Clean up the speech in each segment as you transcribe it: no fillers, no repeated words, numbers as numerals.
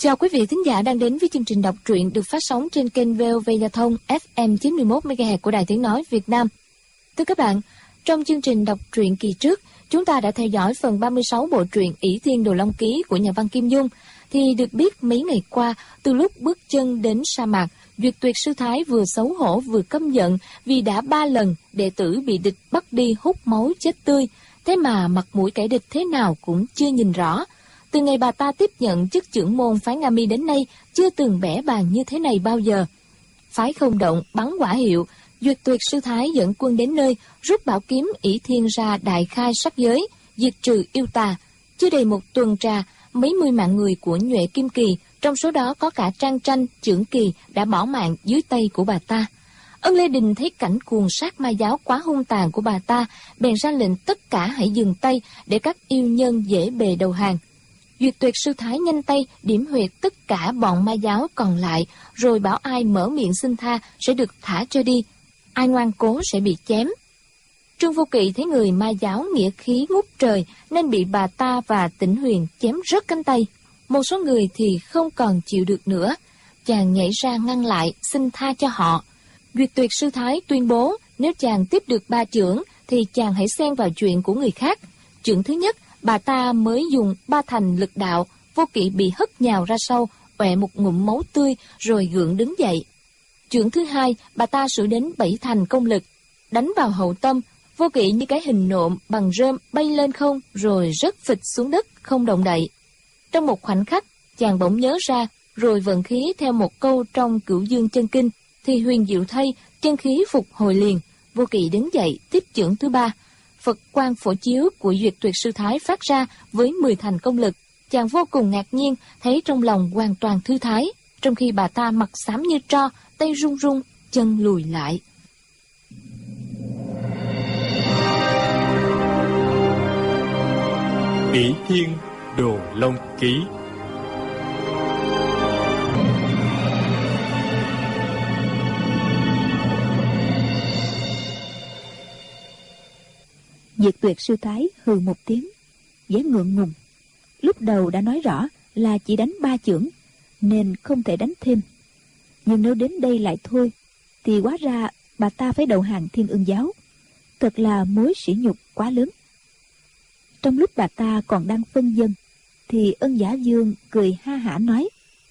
Chào quý vị thính giả đang đến với chương trình đọc truyện được phát sóng trên kênh VOV Giao thông FM 91 MHz của Đài Tiếng nói Việt Nam. Thưa các bạn, trong chương trình đọc truyện kỳ trước, chúng ta đã theo dõi phần 36 bộ truyện Ỷ Thiên Đồ Long Ký của nhà văn Kim Dung. Thì được biết mấy ngày qua, từ lúc bước chân đến sa mạc, Duyệt Tuyệt Sư Thái vừa xấu hổ vừa căm giận vì đã 3 lần đệ tử bị địch bắt đi hút máu chết tươi. Thế mà mặt mũi kẻ địch thế nào cũng chưa nhìn rõ. Từ ngày bà ta tiếp nhận chức trưởng môn phái Nga Mi đến nay, chưa từng bẽ bàng như thế này bao giờ. Phái không động, bắn quả hiệu, Duyệt Tuyệt Sư Thái dẫn quân đến nơi, rút bảo kiếm Ỷ Thiên ra đại khai sắc giới, diệt trừ yêu tà. Chưa đầy một tuần trà, mấy mươi mạng người của Nhuệ Kim Kỳ, trong số đó có cả Trang Tranh, Chưởng Kỳ đã bỏ mạng dưới tay của bà ta. Ân Lê Đình thấy cảnh cuồng sát ma giáo quá hung tàn của bà ta, bèn ra lệnh tất cả hãy dừng tay để các yêu nhân dễ bề đầu hàng. Duyệt Tuyệt Sư Thái nhanh tay điểm huyệt tất cả bọn ma giáo còn lại, rồi bảo ai mở miệng xin tha sẽ được thả cho đi, ai ngoan cố sẽ bị chém. Trương Vô Kỵ thấy người ma giáo nghĩa khí ngút trời nên bị bà ta và Tĩnh Huyền chém rớt cánh tay. Một số người thì không còn chịu được nữa, chàng nhảy ra ngăn lại xin tha cho họ. Duyệt Tuyệt Sư Thái tuyên bố nếu chàng tiếp được 3 chưởng thì chàng hãy xen vào chuyện của người khác. Chưởng thứ nhất, bà ta mới dùng 3 thành lực đạo, Vô Kỵ bị hất nhào ra sau, ọe một ngụm máu tươi rồi gượng đứng dậy. Chưởng thứ hai, bà ta sử đến 7 thành công lực, đánh vào hậu tâm, Vô Kỵ như cái hình nộm bằng rơm bay lên không rồi rớt phịch xuống đất không động đậy. Trong một khoảnh khắc, chàng bỗng nhớ ra, rồi vận khí theo một câu trong Cửu Dương Chân Kinh, thì huyền diệu thay, chân khí phục hồi liền. Vô Kỵ đứng dậy tiếp chưởng thứ 3. Phật quang phổ chiếu của Duyệt Tuyệt Sư Thái phát ra với 10 thành công lực. Chàng vô cùng ngạc nhiên, thấy trong lòng hoàn toàn thư thái, trong khi bà ta mặt xám như tro, tay run run, chân lùi lại. Ỷ Thiên Đồ Long Ký. Duyệt Tuyệt Sư Thái hừ một tiếng, vẻ ngượng ngùng. Lúc đầu đã nói rõ là chỉ đánh 3 chưởng nên không thể đánh thêm, nhưng nếu đến đây lại thôi thì hóa ra bà ta phải đầu hàng Thiên Ưng giáo. Thật là mối sỉ nhục quá lớn. Trong lúc bà ta còn đang phân vân thì Ân Giả Dương cười ha hả nói: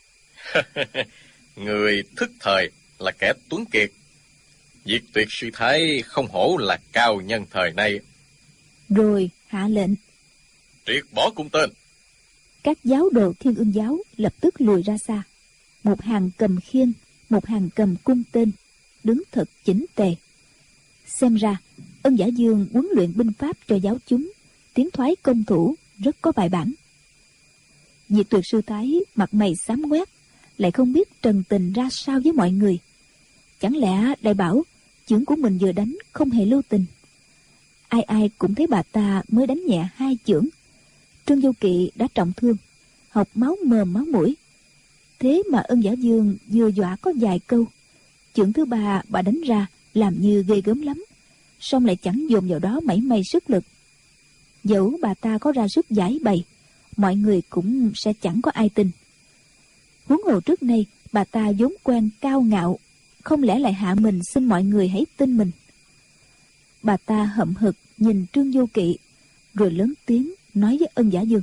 Người thức thời là kẻ tuấn kiệt. Duyệt Tuyệt Sư Thái không hổ là cao nhân thời nay. Rồi hạ lệnh Triệt bỏ cung tên. các giáo đồ Thiên Ưng giáo lập tức lùi ra xa. Một hàng cầm khiên, một hàng cầm cung tên, đứng thật chỉnh tề. Xem ra Ân Giả Dương huấn luyện binh pháp cho giáo chúng, tiến thoái công thủ rất có bài bản. Diệt Tuyệt Sư Thái mặt mày xám ngoét, lại không biết trần tình ra sao với mọi người. Chẳng lẽ đại bảo chưởng của mình vừa đánh không hề lưu tình? Ai ai cũng thấy bà ta mới đánh nhẹ 2 chưởng. Trương Vô Kỵ đã trọng thương, học máu mồm máu mũi. Thế mà Ân Giả Dương vừa dọa có vài câu, chưởng thứ 3 bà đánh ra làm như ghê gớm lắm, song lại chẳng dồn vào đó mảy may sức lực. Dẫu bà ta có ra sức giải bày, mọi người cũng sẽ chẳng có ai tin. Huống hồ trước nay bà ta vốn quen cao ngạo, không lẽ lại hạ mình xin mọi người hãy tin mình? Bà ta hậm hực nhìn Trương Vô Kỵ, rồi lớn tiếng nói với Ân Giả Dương: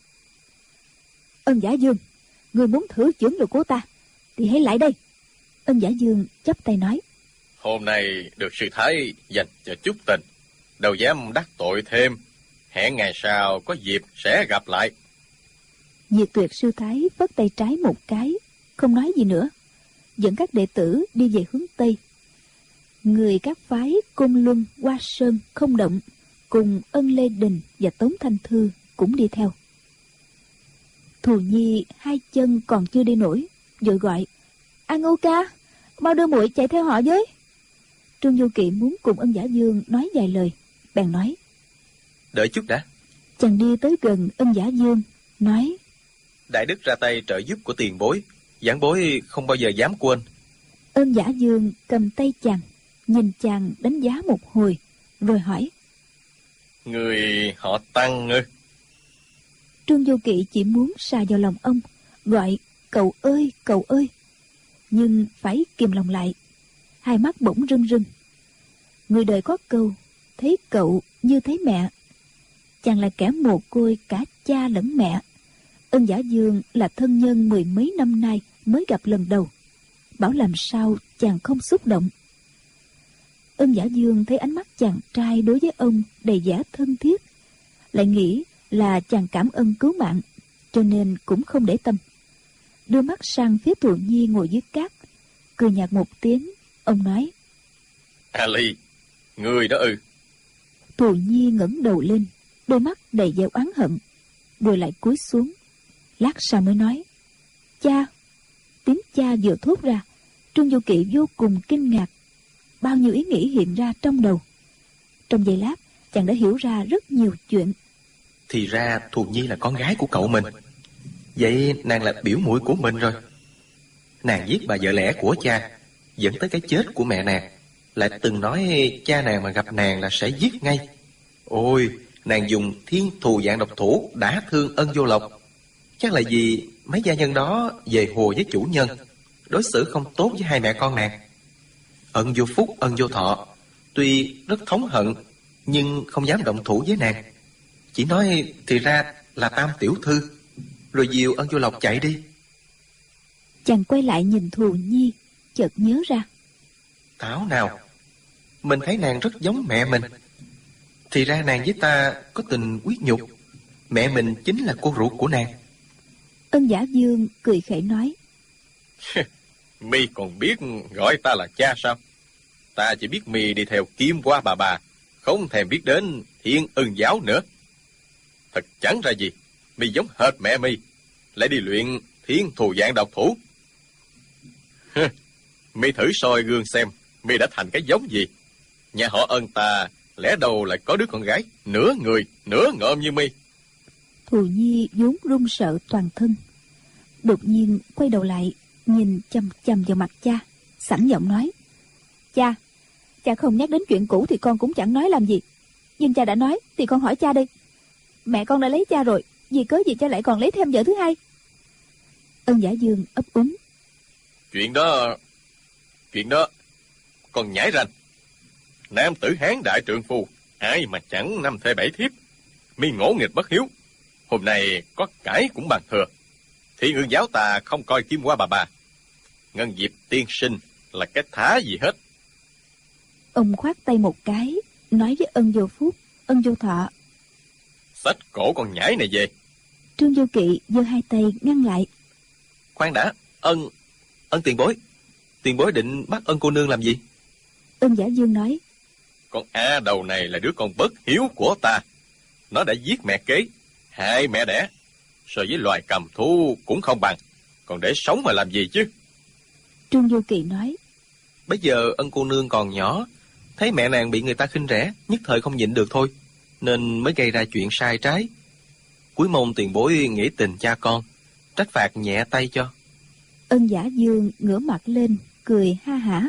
Ân Giả Dương, người muốn thử chưởng lực của ta thì hãy lại đây. Ân Giả Dương chắp tay nói: Hôm nay được Sư Thái dành cho chút tình, đâu dám đắc tội thêm. Hẹn ngày sau có dịp sẽ gặp lại. Diệt Tuyệt Sư Thái vất tay trái một cái, không nói gì nữa, dẫn các đệ tử đi về hướng Tây. Người các phái Côn Luân, Hoa Sơn, Không Động cùng Ân Lê Đình và Tống Thanh Thư cũng đi theo. Thù Nhi 2 chân còn chưa đi nổi, vội gọi: An Ngưu ca, mau đưa muội chạy theo họ với. Trương Vô Kỵ muốn cùng Ân Giả Dương nói vài lời, bèn nói: Đợi chút đã. Chàng đi tới gần Ân Giả Dương, nói: Đại đức ra tay trợ giúp của tiền bối, giảng bối không bao giờ dám quên. Ân Giả Dương cầm tay chàng, nhìn chàng đánh giá một hồi, rồi hỏi: Người họ Tăng ư? Trương Vô Kỵ chỉ muốn sa vào lòng ông, gọi: cậu ơi, cậu ơi. Nhưng phải kìm lòng lại. Hai mắt bỗng rưng rưng. Người đời có câu, thấy cậu như thấy mẹ. Chàng là kẻ mồ côi cả cha lẫn mẹ. Ân Giả Dương là thân nhân 10 mấy năm nay mới gặp lần đầu. Bảo làm sao chàng không xúc động. Ân Giả Dương thấy ánh mắt chàng trai đối với ông đầy vẻ thân thiết, lại nghĩ là chàng cảm ơn cứu mạng, cho nên cũng không để tâm. Đưa mắt sang phía Thù Nhi ngồi dưới cát, cười nhạt một tiếng. Ông nói: Ali, người đó ư? Thù Nhi ngẩng đầu lên, đôi mắt đầy vẻ oán hận, rồi lại cúi xuống. Lát sau mới nói: Cha. Tiếng cha vừa thốt ra, Trương Vô Kỵ vô cùng kinh ngạc. Bao nhiêu ý nghĩ hiện ra trong đầu. Trong giây lát, chàng đã hiểu ra rất nhiều chuyện. Thì ra Thù Nhi là con gái của cậu mình. Vậy nàng là biểu muội của mình rồi. Nàng giết bà vợ lẽ của cha, dẫn tới cái chết của mẹ nàng. Lại từng nói cha nàng mà gặp nàng là sẽ giết ngay. Ôi, nàng dùng thiên thù vạn độc thủ đã thương Ân Vô Lộc. Chắc là vì mấy gia nhân đó về hồ với chủ nhân, đối xử không tốt với hai mẹ con nàng. Ân Vô Phúc, Ân Vô Thọ tuy rất thống hận, nhưng không dám động thủ với nàng. Chỉ nói thì ra là Tam tiểu thư, rồi dìu Ân Vô Lộc chạy đi. Chàng quay lại nhìn Thù Nhi, chợt nhớ ra. Thảo nào, mình thấy nàng rất giống mẹ mình. Thì ra nàng với ta có tình quyết nhục. Mẹ mình chính là cô ruột của nàng. Ân Giả Dương cười khẩy nói: Mi còn biết gọi ta là cha sao? Ta chỉ biết mi đi theo Kim Hoa bà, không thèm biết đến Thiên Ưng giáo nữa. Thật chẳng ra gì, mi giống hệt mẹ mi, lại đi luyện thiên thù vạn độc thủ. Mi thử soi gương xem, mi đã thành cái giống gì. Nhà họ Ân ta lẽ đâu lại có đứa con gái nửa người nửa ngợm như mi. Thù Nhi vốn run sợ toàn thân, đột nhiên quay đầu lại nhìn chằm chằm vào mặt cha, sẵn giọng nói: Cha không nhắc đến chuyện cũ thì con cũng chẳng nói làm gì. Nhưng cha đã nói thì con hỏi cha đi. Mẹ con đã lấy cha rồi, vì cớ gì cha lại còn lấy thêm vợ thứ hai? Ân Giả Dương ấp úng: Chuyện đó con nhảy ranh. Nam tử Hán đại trượng phu, ai mà chẳng năm thê bảy thiếp. Mi ngỗ nghịch bất hiếu, hôm nay có cãi cũng bằng thừa. Thiên Ương giáo ta không coi Kim Hoa bà. Ngân Diệp tiên sinh là cái thá gì hết. Ông khoát tay một cái, nói với Ân Vô Phúc, Ân Vô Thọ: Xách cổ con nhãi này về. Trương Vô Kỵ giơ hai tay ngăn lại: Khoan đã, Ân tiền bối định bắt Ân cô nương làm gì? Ân Giả Dương nói: Con A đầu này là đứa con bất hiếu của ta. Nó đã giết mẹ kế, hại mẹ đẻ, so với loài cầm thú cũng không bằng. Còn để sống mà làm gì chứ? Trương Vô Kỵ nói: Bây giờ Ân cô nương còn nhỏ, thấy mẹ nàng bị người ta khinh rẻ, nhất thời không nhịn được thôi, nên mới gây ra chuyện sai trái. Cuối mong tiền bối nghĩ tình cha con, trách phạt nhẹ tay cho. Ân Giả Dương ngửa mặt lên cười ha hả: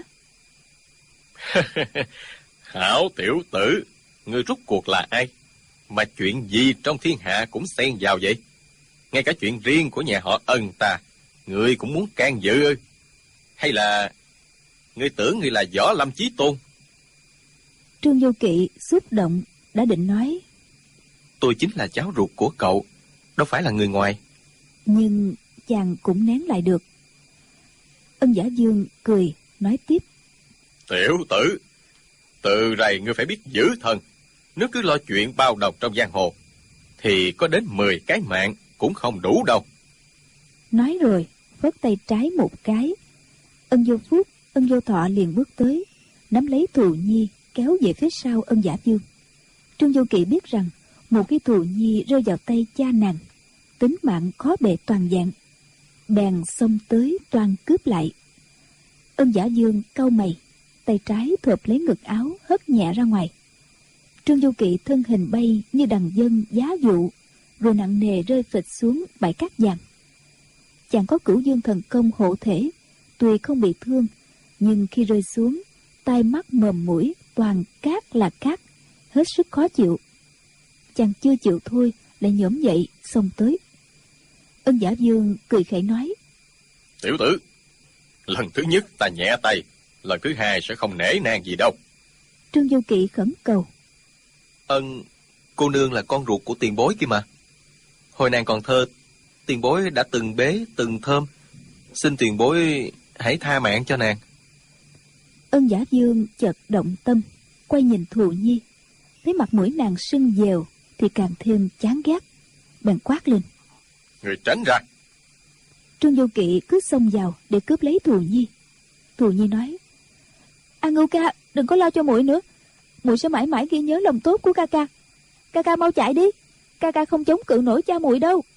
Hảo tiểu tử, ngươi rút cuộc là ai? Mà chuyện gì trong thiên hạ cũng xen vào vậy? Ngay cả chuyện riêng của nhà họ Ân ta, ngươi cũng muốn can dự ư? Hay là ngươi tưởng ngươi là Võ Lâm Chí Tôn? Trương Vô Kỵ xúc động, đã định nói: Tôi chính là cháu ruột của cậu, đâu phải là người ngoài. Nhưng chàng cũng nén lại được. Ân Giả Dương cười nói tiếp: Tiểu tử, từ rày ngươi phải biết giữ thân. Nếu cứ lo chuyện bao đồng trong giang hồ, thì có đến 10 cái mạng cũng không đủ đâu. Nói rồi phất tay trái một cái, Ân Vô Phúc, Ân Vô Thọ liền bước tới, nắm lấy Thù Nhi kéo về phía sau Ân Giả Dương. Trương Vô Kỵ biết rằng một khi Thù Nhi rơi vào tay cha nàng, tính mạng khó bề toàn vẹn, bèn xông tới toàn cướp lại. Ân Giả Dương cau mày, tay trái thộp lấy ngực áo hất nhẹ ra ngoài. Trương Vô Kỵ thân hình bay như đằng dâng giá dụ, rồi nặng nề rơi phịch xuống bãi cát vàng. Chàng có Cửu Dương thần công hộ thể, tuy không bị thương, nhưng khi rơi xuống, tai mắt mồm mũi toàn cát là cát, hết sức khó chịu. Chàng chưa chịu thôi, lại nhổm dậy xông tới. Ân Giả Dương cười khẩy nói: Tiểu tử, lần thứ nhất ta nhẹ tay, lần thứ hai sẽ không nể nang gì đâu. Trương Du Kỵ khẩn cầu. Cô nương là con ruột của tiền bối kia mà. Hồi nàng còn thơ, tiền bối đã từng bế, từng thơm. Xin tiền bối hãy tha mạng cho nàng. Ân Giả Dương chợt động tâm, quay nhìn Thù Nhi, thấy mặt mũi nàng sưng dèo thì càng thêm chán ghét, bèn quát lên. Người tránh ra. Trương Du Kỵ cứ xông vào để cướp lấy Thù Nhi. Thù Nhi nói: A Ngưu ca, đừng có lo cho muội nữa, muội sẽ mãi mãi ghi nhớ lòng tốt của ca ca. Ca ca mau chạy đi, ca ca không chống cự nổi cha muội đâu.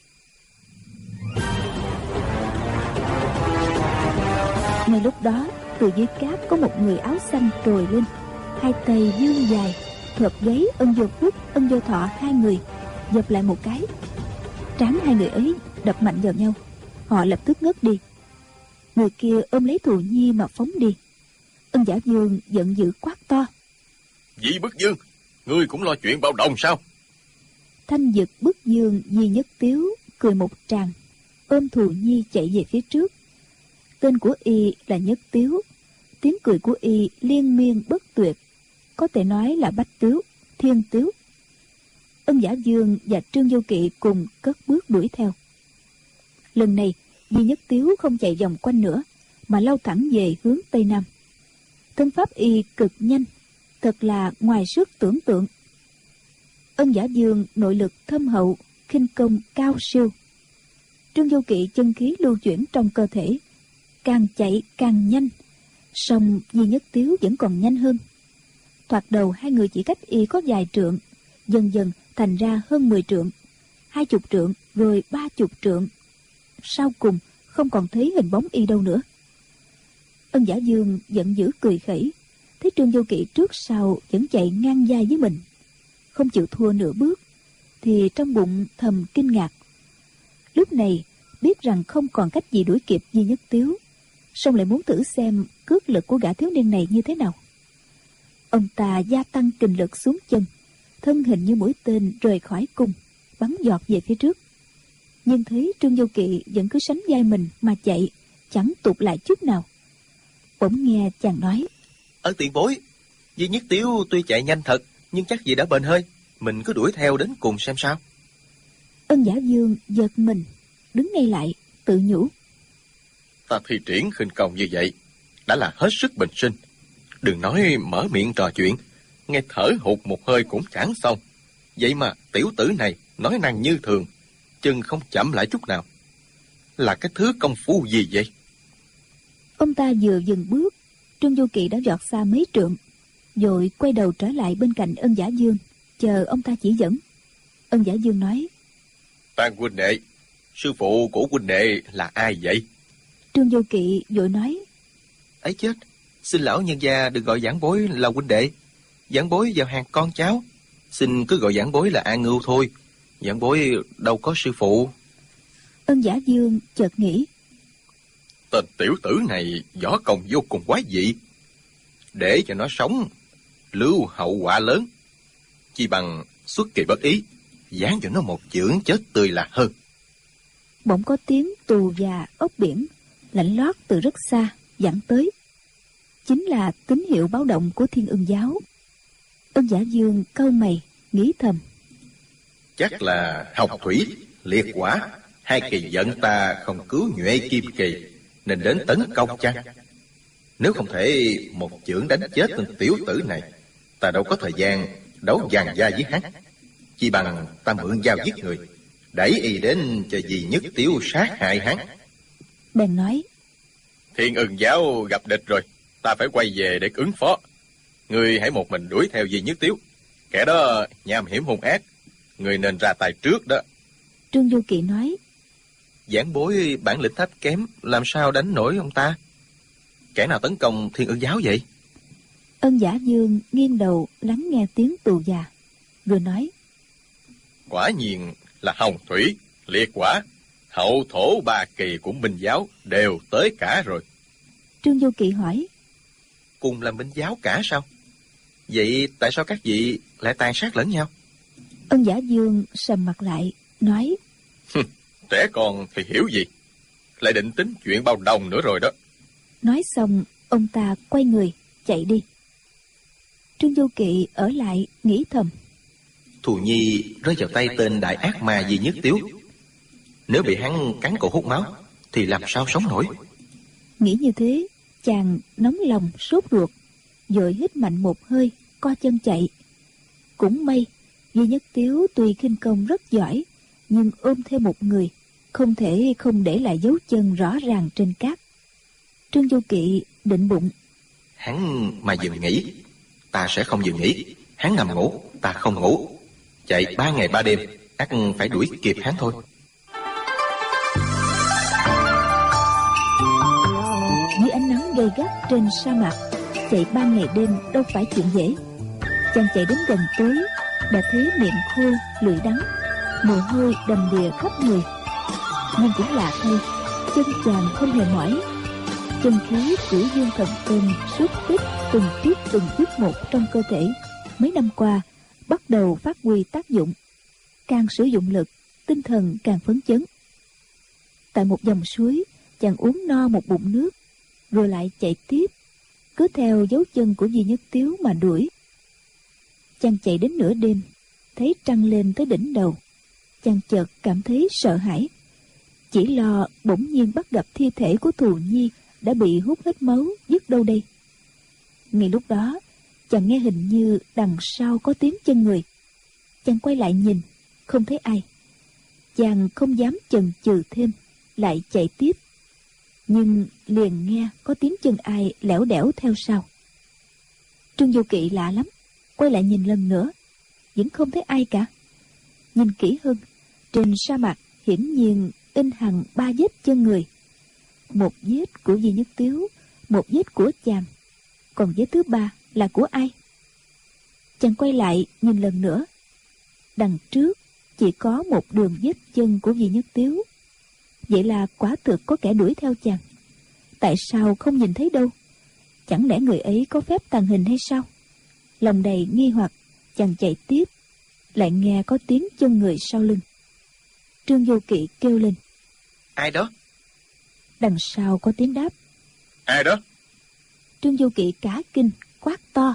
Ngay lúc đó, từ dưới cát có một người áo xanh trồi lên, hai tay vươn dài, thợp gáy Ân Vô Quốc, Ân Vô Thọ hai người, dập lại một cái. Trán hai người ấy đập mạnh vào nhau, họ lập tức ngất đi. Người kia ôm lấy Thù Nhi mà phóng đi. Ân Giả Dương giận dữ quát to: Dĩ Bức Dương, ngươi cũng lo chuyện bao đồng sao? Thanh Dực, Bức Dương, Di Nhất Tiếu cười một tràng, ôm Thù Nhi chạy về phía trước. Tên của y là Nhất Tiếu, tiếng cười của y liên miên bất tuyệt, có thể nói là Bách Tiếu, Thiên Tiếu. Ân Giả Dương và Trương Du Kỵ cùng cất bước đuổi theo. Lần này Di Nhất Tiếu không chạy vòng quanh nữa, mà lao thẳng về hướng Tây Nam. Thân pháp y cực nhanh, thật là ngoài sức tưởng tượng. Ân Giả Dương nội lực thâm hậu, khinh công cao siêu. Trương Du Kỵ chân khí lưu chuyển trong cơ thể, càng chạy càng nhanh, song Di Nhất Tiếu vẫn còn nhanh hơn. Thoạt đầu hai người chỉ cách y có vài trượng, dần dần thành ra hơn 10 trượng, 20 trượng, rồi 30 trượng. Sau cùng không còn thấy hình bóng y đâu nữa. Ân Giả Dương giận dữ cười khẩy, thấy Trương Du Kỵ trước sau vẫn chạy ngang vai với mình, không chịu thua nửa bước, thì trong bụng thầm kinh ngạc. Lúc này biết rằng không còn cách gì đuổi kịp Di Nhất Tiếu, song lại muốn thử xem cước lực của gã thiếu niên này như thế nào. Ông ta gia tăng kình lực xuống chân, thân hình như mũi tên rời khỏi cung, bắn giọt về phía trước. Nhưng thấy Trương Du Kỵ vẫn cứ sánh vai mình mà chạy, chẳng tụt lại chút nào. Bỗng nghe chàng nói: Tiền bối, Di Nhất Tiếu tuy chạy nhanh thật, nhưng chắc gì đã bền hơi. Mình cứ đuổi theo đến cùng xem sao. Ân Giả Dương giật mình, đứng ngay lại, tự nhủ: Ta thi triển khinh công như vậy đã là hết sức bình sinh. Đừng nói mở miệng trò chuyện, nghe thở hụt một hơi cũng chẳng xong. Vậy mà tiểu tử này nói năng như thường, chân không chậm lại chút nào. Là cái thứ công phu gì vậy? Ông ta vừa dừng bước, Trương Du Kỵ đã vọt xa mấy trượng, rồi quay đầu trở lại bên cạnh Ân Giả Dương, chờ ông ta chỉ dẫn. Ân Giả Dương nói: Tàn huynh đệ, sư phụ của huynh đệ là ai vậy? Trương Du Kỵ vội nói: Ấy chết, xin lão nhân gia đừng gọi giảng bối là huynh đệ. Giảng bối vào hàng con cháu, xin cứ gọi giảng bối là A Ngưu thôi. Giảng bối đâu có sư phụ. Ân Giả Dương chợt nghĩ: Tên tiểu tử này võ công vô cùng quái dị, để cho nó sống lưu hậu quả lớn. Chi bằng xuất kỳ bất ý, giáng cho nó một chưởng chết tươi là hơn. Bỗng có tiếng tù và ốc biển lạnh lót từ rất xa vẳng tới, chính là tín hiệu báo động của Thiên Ưng giáo. Ân Giả Dương cau mày nghĩ thầm: Chắc là Hồng Thủy, Liệt Quả, hai kỳ giận ta không cứu Nhuệ Kim Kỳ nên đến tấn công chăng? Nếu không thể một chưởng đánh chết tên tiểu tử này, ta đâu có thời gian đấu giằng gia với hắn. Chỉ bằng ta mượn dao giết người, đẩy y đến cho Di Nhất Tiếu sát hại hắn. Bèn nói: Thiên Ưng giáo gặp địch rồi, ta phải quay về để ứng phó. Ngươi hãy một mình đuổi theo Di Nhất Tiếu, kẻ đó nham hiểm hung ác, ngươi nên ra tay trước đó. Trương Du Kỵ nói: Giảng bối bản lĩnh thấp kém, làm sao đánh nổi ông ta? Kẻ nào tấn công Thiên Ưng giáo vậy? Ân Giả Dương nghiêng đầu lắng nghe tiếng tù già, rồi nói: Quả nhiên là Hồng Thủy, Liệt Quả, hậu thổ ba kỳ của Minh giáo đều tới cả rồi. Trương Du Kỵ hỏi: Cùng là Minh giáo cả sao? Vậy tại sao các vị lại tàn sát lẫn nhau? Ân Giả Dương sầm mặt lại nói: Trẻ con thì hiểu gì? lại định tính chuyện bao đồng nữa rồi đó. Nói xong, ông ta quay người chạy đi. Trương Vô Kỵ ở lại nghĩ thầm: Thù Nhi rơi vào tay tên đại ác ma Duy Nhất Tiếu. Nếu bị hắn cắn cổ hút máu thì làm sao sống nổi. Nghĩ như thế, chàng nóng lòng sốt ruột, vội hít mạnh một hơi, co chân chạy. Cũng may, Duy Nhất Tiếu tuy khinh công rất giỏi, nhưng ôm theo một người, không thể không để lại dấu chân rõ ràng trên cát. Trương Vô Kỵ định bụng: Hắn mà dừng nghỉ, ta sẽ không dừng nghỉ. Hắn nằm ngủ, ta không ngủ. Chạy 3 ngày 3 đêm, ắt phải đuổi kịp hắn thôi. Dưới ánh nắng gay gắt trên sa mạc, chạy 3 ngày đêm đâu phải chuyện dễ. Chàng chạy đến gần tối, đã thấy miệng khô, lưỡi đắng, mồ hôi đầm đìa khắp người. Nhưng cũng lạ thay, chân chàng không hề mỏi. Chân khí của dương thần tôn xuất tích từng chút một trong cơ thể, mấy năm qua bắt đầu phát huy tác dụng. Càng sử dụng lực, tinh thần càng phấn chấn. Tại một dòng suối, chàng uống no một bụng nước, rồi lại chạy tiếp, cứ theo dấu chân của Duy Nhất Tiếu mà đuổi. Chàng chạy đến nửa đêm, thấy trăng lên tới đỉnh đầu, chàng chợt cảm thấy sợ hãi, chỉ lo bỗng nhiên bắt gặp thi thể của Thù Nhi đã bị hút hết máu dứt đâu đây. Ngay lúc đó, chàng nghe hình như đằng sau có tiếng chân người. Chàng quay lại nhìn, không thấy ai. Chàng không dám chần chừ thêm, lại chạy tiếp. Nhưng liền nghe có tiếng chân ai lẻo đẻo theo sau. Trương Vô Kỵ lạ lắm, quay lại nhìn lần nữa, vẫn không thấy ai cả. Nhìn kỹ hơn, trên sa mạc hiển nhiên in hằn 3 vết chân người. Một vết của Duy Nhất Tiếu, một vết của chàng, còn vết thứ 3 là của ai? Chàng quay lại nhìn lần nữa, đằng trước chỉ có một đường vết chân của Duy Nhất Tiếu. Vậy là quả thực có kẻ đuổi theo chàng. Tại sao không nhìn thấy đâu? Chẳng lẽ người ấy có phép tàng hình hay sao? Lòng đầy nghi hoặc, chàng chạy tiếp, lại nghe có tiếng chân người sau lưng. Trương Vô Kỵ kêu lên: Ai đó? Đằng sau có tiếng đáp: Ai đó? Trương Vô Kỵ cả kinh quát to: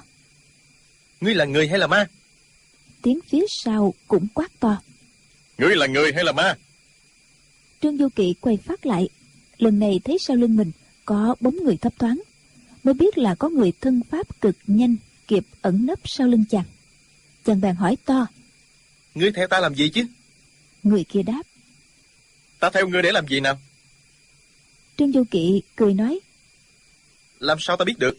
Ngươi là người hay là ma? Tiếng phía sau cũng quát to: Ngươi là người hay là ma? Trương Vô Kỵ quay phát lại, lần này thấy sau lưng mình có bóng người thấp thoáng, mới biết là có người thân pháp cực nhanh kịp ẩn nấp sau lưng chàng. Chàng bèn hỏi to: Ngươi theo ta làm gì chứ? Người kia đáp: Ta theo ngươi để làm gì nào? Trương Vô Kỵ cười nói: Làm sao ta biết được?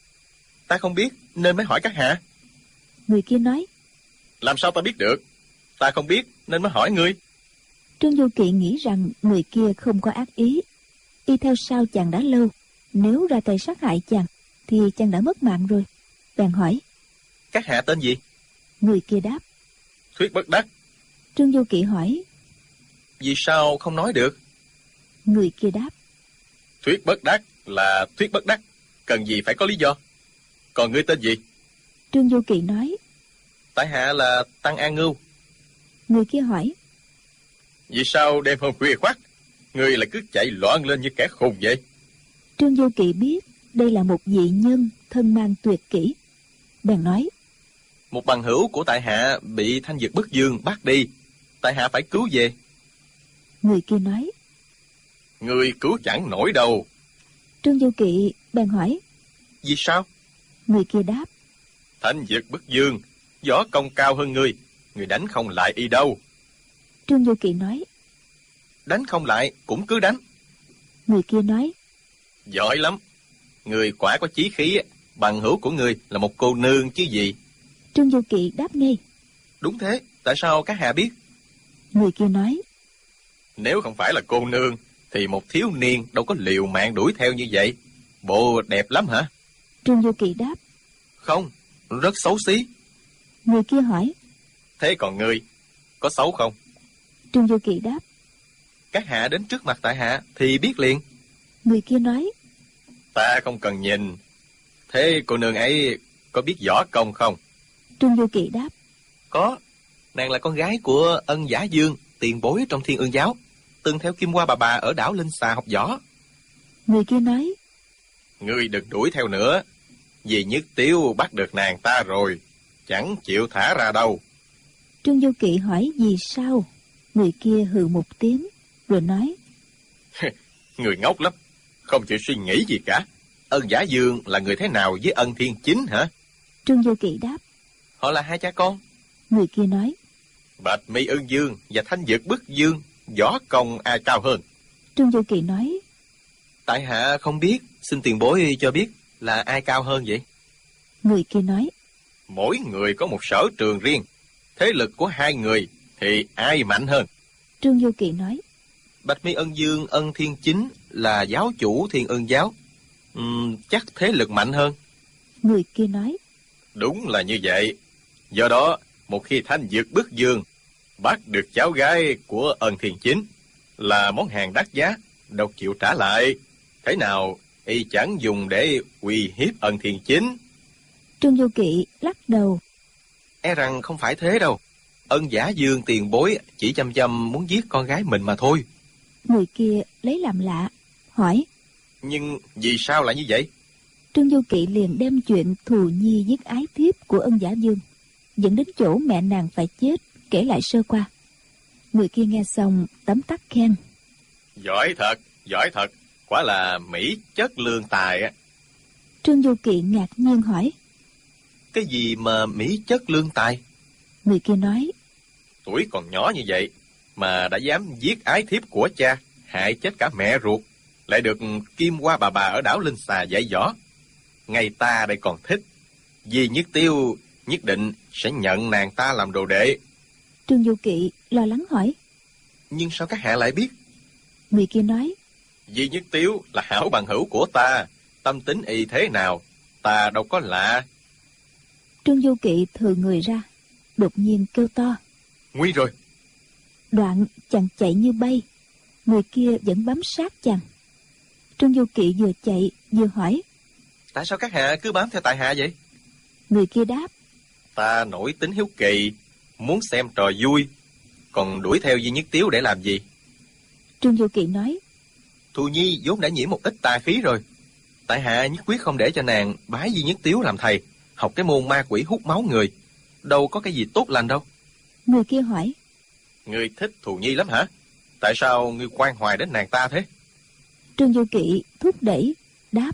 Ta không biết nên mới hỏi các hạ. Người kia nói: Làm sao ta biết được? Ta không biết nên mới hỏi ngươi. Trương Vô Kỵ nghĩ rằng người kia không có ác ý, y theo sau chàng đã lâu, nếu ra tay sát hại chàng thì chàng đã mất mạng rồi. Bèn hỏi: Các hạ tên gì? Người kia đáp: Thuyết Bất Đắc. Trương Vô Kỵ hỏi: Vì sao không nói được? Người kia đáp: Thuyết Bất Đắc là Thuyết Bất Đắc, cần gì phải có lý do. Còn ngươi tên gì? Trương Vô Kỵ nói: Tại hạ là Tăng An Ngưu. Người kia hỏi: Vì sao đêm hôm khuya khoắt ngươi lại cứ chạy loạn lên như kẻ khùng vậy? Trương Vô Kỵ biết đây là một vị nhân thân mang tuyệt kỹ, bèn nói: Một bằng hữu của tại hạ bị Thanh Dực Bất Dương bắt đi, tại hạ phải cứu về. Người kia nói: Ngươi cứu chẳng nổi đâu. Trương Vô Kỵ bèn hỏi: Vì sao? Người kia đáp: Thanh Dực Bất Dương võ công cao hơn ngươi, ngươi đánh không lại y đâu. Trương Vô Kỵ nói: Đánh không lại cũng cứ đánh. Người kia nói: Giỏi lắm, ngươi quả có chí khí. Bằng hữu của ngươi là một cô nương chứ gì. Trương Vô Kỵ đáp ngay: Đúng thế, tại sao các hạ biết? Người kia nói: Nếu không phải là cô nương thì một thiếu niên đâu có liều mạng đuổi theo như vậy. Bộ đẹp lắm hả? Trương Vô Kỵ đáp: Không, rất xấu xí. Người kia hỏi: Thế còn ngươi, có xấu không? Trương Vô Kỵ đáp: Các hạ đến trước mặt tại hạ thì biết liền. Người kia nói: Ta không cần nhìn. Thế cô nương ấy có biết võ công không? Trương Vô Kỵ đáp: Có, nàng là con gái của Ân Giả Dương, tiền bối trong Thiên Ương giáo. từng theo Kim Hoa bà ở đảo Linh Xà học võ. Người kia nói: Ngươi đừng đuổi theo nữa. Vì Nhất Tiếu bắt được nàng ta rồi, chẳng chịu thả ra đâu. Trương Vô Kỵ hỏi vì sao. Người kia hừ một tiếng rồi nói: Người ngốc lắm, không chịu suy nghĩ gì cả. Ân Giả Dương là người thế nào với Ân Thiên Chính hả? Trương Vô Kỵ đáp: Họ là hai cha con. Người kia nói: Bạch Mi Ưng Dương và Thanh Dực Bức Dương, võ công ai cao hơn? Trương Vô Kỵ nói: Tại hạ không biết, xin tiền bối cho biết là ai cao hơn vậy? Người kia nói: Mỗi người có một sở trường riêng. Thế lực của hai người thì ai mạnh hơn? Trương Vô Kỵ nói: Bạch Mi Ân Dương Ân Thiên Chính là giáo chủ Thiên Ân Giáo. Chắc thế lực mạnh hơn. Người kia nói: Đúng là như vậy. Do đó, một khi Thanh Dực Bức Dương bắt được cháu gái của Ân Thiên Chính, là món hàng đắt giá, đâu chịu trả lại. Thế nào y chẳng dùng để uy hiếp Ân Thiên Chính. Trương Vô Kỵ lắc đầu: E rằng không phải thế đâu. Ân Giả Dương tiền bối chỉ chăm chăm muốn giết con gái mình mà thôi. Người kia lấy làm lạ, hỏi: Nhưng vì sao lại như vậy? Trương Vô Kỵ liền đem chuyện thù nhi giết ái thiếp của Ân Giả Dương dẫn đến chỗ mẹ nàng phải chết kể lại sơ qua. Người kia nghe xong tấm tắc khen: Giỏi thật, quả là mỹ chất lương tài á. Trương Vô Kỵ ngạc nhiên hỏi: Cái gì mà mỹ chất lương tài? Người kia nói: Tuổi còn nhỏ như vậy mà đã dám giết ái thiếp của cha, hại chết cả mẹ ruột, lại được Kim Hoa bà ở đảo Linh Xà dạy võ. Ngay ta đây còn thích. Vì Nhất Tiêu nhất định sẽ nhận nàng ta làm đồ đệ. Trương Vô Kỵ lo lắng hỏi: Nhưng sao các hạ lại biết? Người kia nói: Vì Nhất Tiếu là hảo bằng hữu của ta, tâm tính y thế nào ta đâu có lạ. Trương Vô Kỵ thừ người ra, đột nhiên kêu to: Nguy rồi! Đoạn chàng chạy như bay. Người kia vẫn bám sát chàng. Trương Vô Kỵ vừa chạy vừa hỏi: Tại sao các hạ cứ bám theo tại hạ vậy? Người kia đáp: Ta nổi tính hiếu kỳ, muốn xem trò vui. Còn đuổi theo Di Nhất Tiếu để làm gì? Trương Vô Kỵ nói: Thù nhi vốn đã nhiễm một ít tà khí rồi. Tại hạ nhất quyết không để cho nàng bái Di Nhất Tiếu làm thầy, học cái môn ma quỷ hút máu người. Đâu có cái gì tốt lành đâu. Người kia hỏi: Ngươi thích Thù Nhi lắm hả? Tại sao ngươi quan hoài đến nàng ta thế? Trương Vô Kỵ thúc đẩy đáp: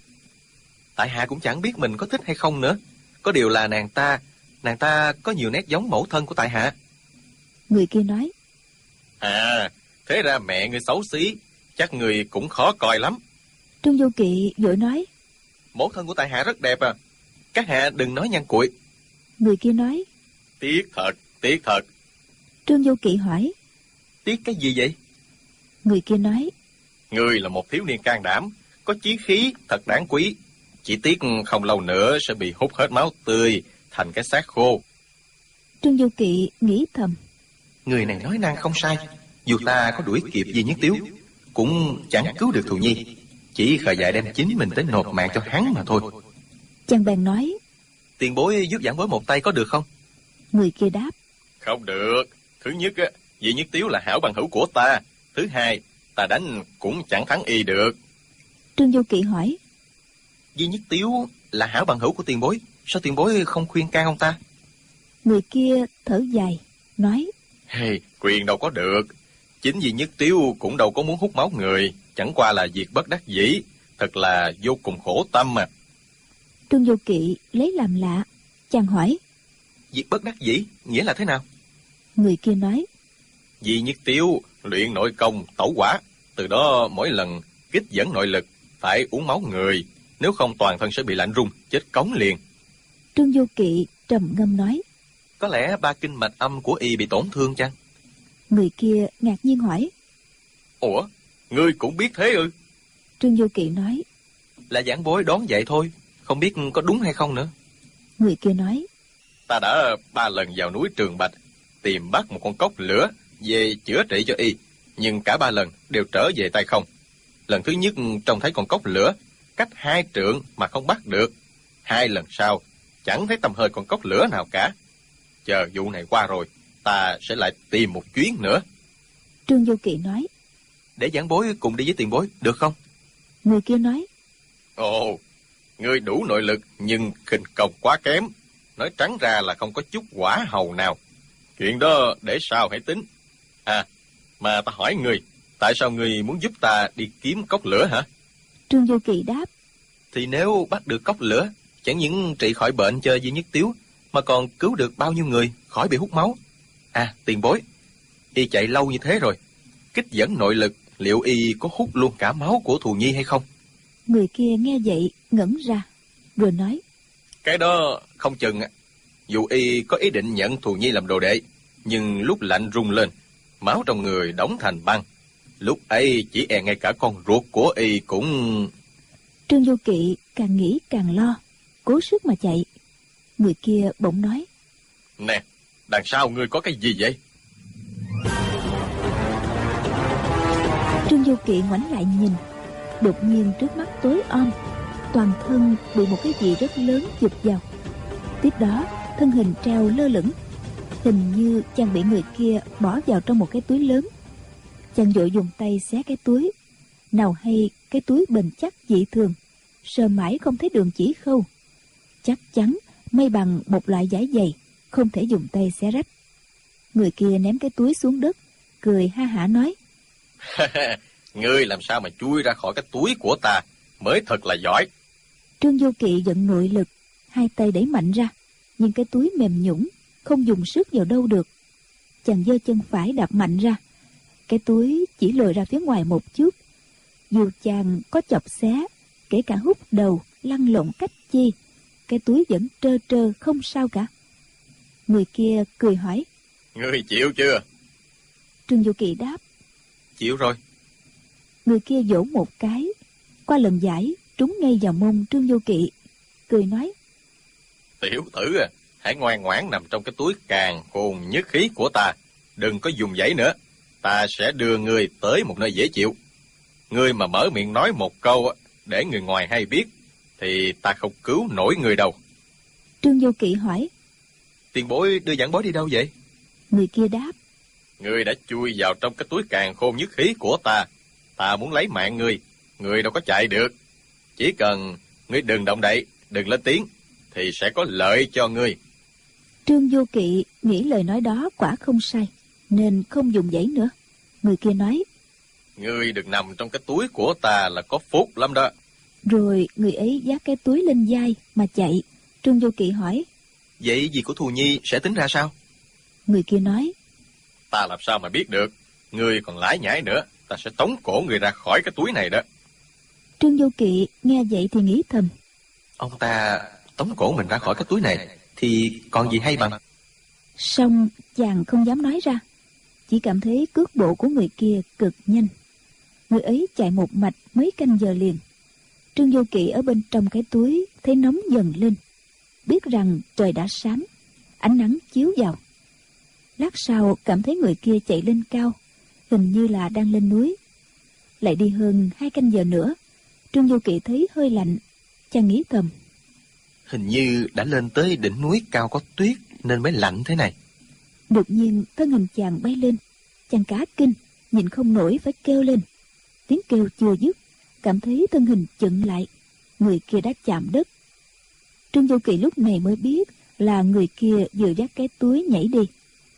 Tại hạ cũng chẳng biết mình có thích hay không nữa. Có điều là nàng ta có nhiều nét giống mẫu thân của tại hạ. Người kia nói: À, thế ra mẹ ngươi xấu xí, chắc ngươi cũng khó coi lắm. Trương Vô Kỵ vội nói: Mẫu thân của tại hạ rất đẹp à. Các hạ đừng nói nhăn cuội. Người kia nói: Tiếc thật. Trương Vô Kỵ hỏi: Tiếc cái gì vậy? Người kia nói: Ngươi là một thiếu niên can đảm, có chí khí thật đáng quý. Chỉ tiếc không lâu nữa sẽ bị hút hết máu tươi, thành cái xác khô. Trương Vô Kỵ nghĩ thầm: Người này nói năng không sai. Dù ta có đuổi kịp Di Nhất Tiếu, cũng chẳng cứu được Thù Nhi. Chỉ khờ dại đem chính mình tới nộp mạng cho hắn mà thôi. Chàng bèn nói: Tiền bối giúp giảng bối một tay có được không? Người kia đáp: Không được. Thứ nhất, Di Nhất Tiếu là hảo bằng hữu của ta. Thứ hai, ta đánh cũng chẳng thắng y được. Trương Vô Kỵ hỏi: Di Nhất Tiếu là hảo bằng hữu của tiền bối, sao tiền bối không khuyên can ông ta? Người kia thở dài nói: Hey, quyền đâu có được. Chính Di Nhất Tiếu cũng đâu có muốn hút máu người, chẳng qua là việc bất đắc dĩ, thật là vô cùng khổ tâm mà. Trương Vô Kỵ lấy làm lạ, chàng hỏi: Việc bất đắc dĩ nghĩa là thế nào? Người kia nói: Di Nhất Tiếu luyện nội công tẩu hỏa, từ đó mỗi lần kích dẫn nội lực phải uống máu người, nếu không toàn thân sẽ bị lạnh run, chết cống liền. Trương Vô Kỵ trầm ngâm nói: Có lẽ ba kinh mạch âm của y bị tổn thương chăng? Người kia ngạc nhiên hỏi: Ủa, ngươi cũng biết thế ư? Trương Vô Kỵ nói: Là giảng bối đoán vậy thôi, không biết có đúng hay không nữa. Người kia nói: Ta đã 3 lần vào núi Trường Bạch tìm bắt một con cóc lửa về chữa trị cho y, nhưng cả 3 lần đều trở về tay không. Lần thứ nhất trông thấy con cóc lửa cách 2 trượng mà không bắt được. 2 lần sau chẳng thấy tầm hơi con cóc lửa nào cả. Chờ vụ này qua rồi, ta sẽ lại tìm một chuyến nữa. Trương Vô Kỵ nói: để giảng bối cùng đi với tiền bối, được không? Người kia nói. Ồ, ngươi đủ nội lực nhưng khinh công quá kém. Nói trắng ra là không có chút quả hầu nào. Chuyện đó để sau hãy tính. À, mà ta hỏi ngươi, tại sao ngươi muốn giúp ta đi kiếm cốc lửa hả? Trương Vô Kỵ đáp. Thì nếu bắt được cốc lửa, chẳng những trị khỏi bệnh cho Di Nhất Tiếu, mà còn cứu được bao nhiêu người khỏi bị hút máu. À, tiền bối, y chạy lâu như thế rồi, kích dẫn nội lực, liệu y có hút luôn cả máu của Thù Nhi hay không? Người kia nghe vậy ngẩn ra, rồi nói. Cái đó không chừng. Dù y có ý định nhận Thù Nhi làm đồ đệ, nhưng lúc lạnh rung lên, máu trong người đóng thành băng. Lúc ấy chỉ e ngay cả con ruột của y cũng... Trương Vô Kỵ càng nghĩ càng lo, cố sức mà chạy. Người kia bỗng nói. Nè, đằng sau ngươi có cái gì vậy? Trương Vô Kỵ ngoảnh lại nhìn, đột nhiên trước mắt tối om, toàn thân bị một cái gì rất lớn chụp vào. Tiếp đó thân hình treo lơ lửng, hình như chàng bị người kia bỏ vào trong một cái túi lớn. Chàng vội dùng tay xé cái túi, nào hay cái túi bền chắc dị thường, sờ mãi không thấy đường chỉ khâu. Chắc chắn may bằng một loại vải dày, không thể dùng tay xé rách. Người kia ném cái túi xuống đất, cười ha hả nói. Ngươi làm sao mà chui ra khỏi cái túi của ta, mới thật là giỏi. Trương Vô Kỵ vận nội lực, hai tay đẩy mạnh ra, nhưng cái túi mềm nhũn, không dùng sức vào đâu được. Chàng giơ chân phải đạp mạnh ra, cái túi chỉ lồi ra phía ngoài một chút. Dù chàng có chọc xé, kể cả hút đầu, lăn lộn cách chi, cái túi vẫn trơ trơ không sao cả. Người kia cười hỏi. Ngươi chịu chưa? Trương Vô Kỵ đáp. Chịu rồi. Người kia vỗ một cái, qua lần giải trúng ngay vào mông Trương Vô Kỵ, cười nói. Tiểu tử à, hãy ngoan ngoãn nằm trong cái túi càn khôn nhất khí của ta, đừng có dùng dãy nữa. Ta sẽ đưa ngươi tới một nơi dễ chịu. Ngươi mà mở miệng nói một câu để người ngoài hay biết, thì ta không cứu nổi ngươi đâu. Trương Vô Kỵ hỏi. Tiền bối đưa giảng bối đi đâu vậy? Người kia đáp. Ngươi đã chui vào trong cái túi càn khôn nhất khí của ta. Ta muốn lấy mạng ngươi, ngươi đâu có chạy được. Chỉ cần ngươi đừng động đậy, đừng lên tiếng, thì sẽ có lợi cho ngươi. Trương Vô Kỵ nghĩ lời nói đó quả không sai, nên không dùng dãy nữa. Người kia nói. Ngươi đừng nằm trong cái túi của ta là có phúc lắm đó. Rồi người ấy vác cái túi lên vai mà chạy. Trương Vô Kỵ hỏi. Vậy gì của Thù Nhi sẽ tính ra sao? Người kia nói. Ta làm sao mà biết được. Ngươi còn lải nhải nữa, ta sẽ tống cổ ngươi ra khỏi cái túi này đó. Trương Vô Kỵ nghe vậy thì nghĩ thầm. Ông ta tống cổ mình ra khỏi cái túi này thì còn gì hay bằng. Song chàng không dám nói ra, chỉ cảm thấy cước bộ của người kia cực nhanh. Người ấy chạy một mạch mấy canh giờ liền. Trương Vô Kỵ ở bên trong cái túi thấy nóng dần lên, biết rằng trời đã sáng, ánh nắng chiếu vào. Lát sau cảm thấy người kia chạy lên cao, hình như là đang lên núi. Lại đi hơn 2 canh giờ nữa, Trương Vô Kỵ thấy hơi lạnh. Chàng nghĩ thầm. Hình như đã lên tới đỉnh núi cao có tuyết nên mới lạnh thế này. Đột nhiên thân hình chàng bay lên. Chàng cả kinh, nhìn không nổi phải kêu lên. Tiếng kêu chưa dứt, cảm thấy thân hình chững lại. Người kia đã chạm đất. Trương Vô Kỵ lúc này mới biết là người kia vừa vác cái túi nhảy đi.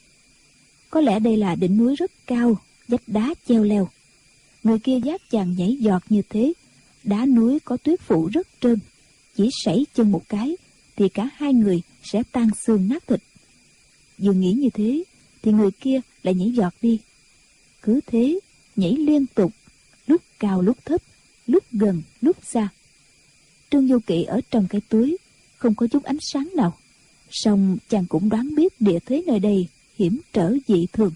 Có lẽ đây là đỉnh núi rất cao, vách đá treo leo. Người kia vác chàng nhảy giọt như thế, đá núi có tuyết phủ rất trơn, chỉ sẩy chân một cái thì cả hai người sẽ tan xương nát thịt. Vừa nghĩ như thế thì người kia lại nhảy giọt đi. Cứ thế nhảy liên tục, lúc cao lúc thấp, lúc gần lúc xa. Trương Vô Kỵ ở trong cái túi không có chút ánh sáng nào, song chàng cũng đoán biết địa thế nơi đây hiểm trở dị thường.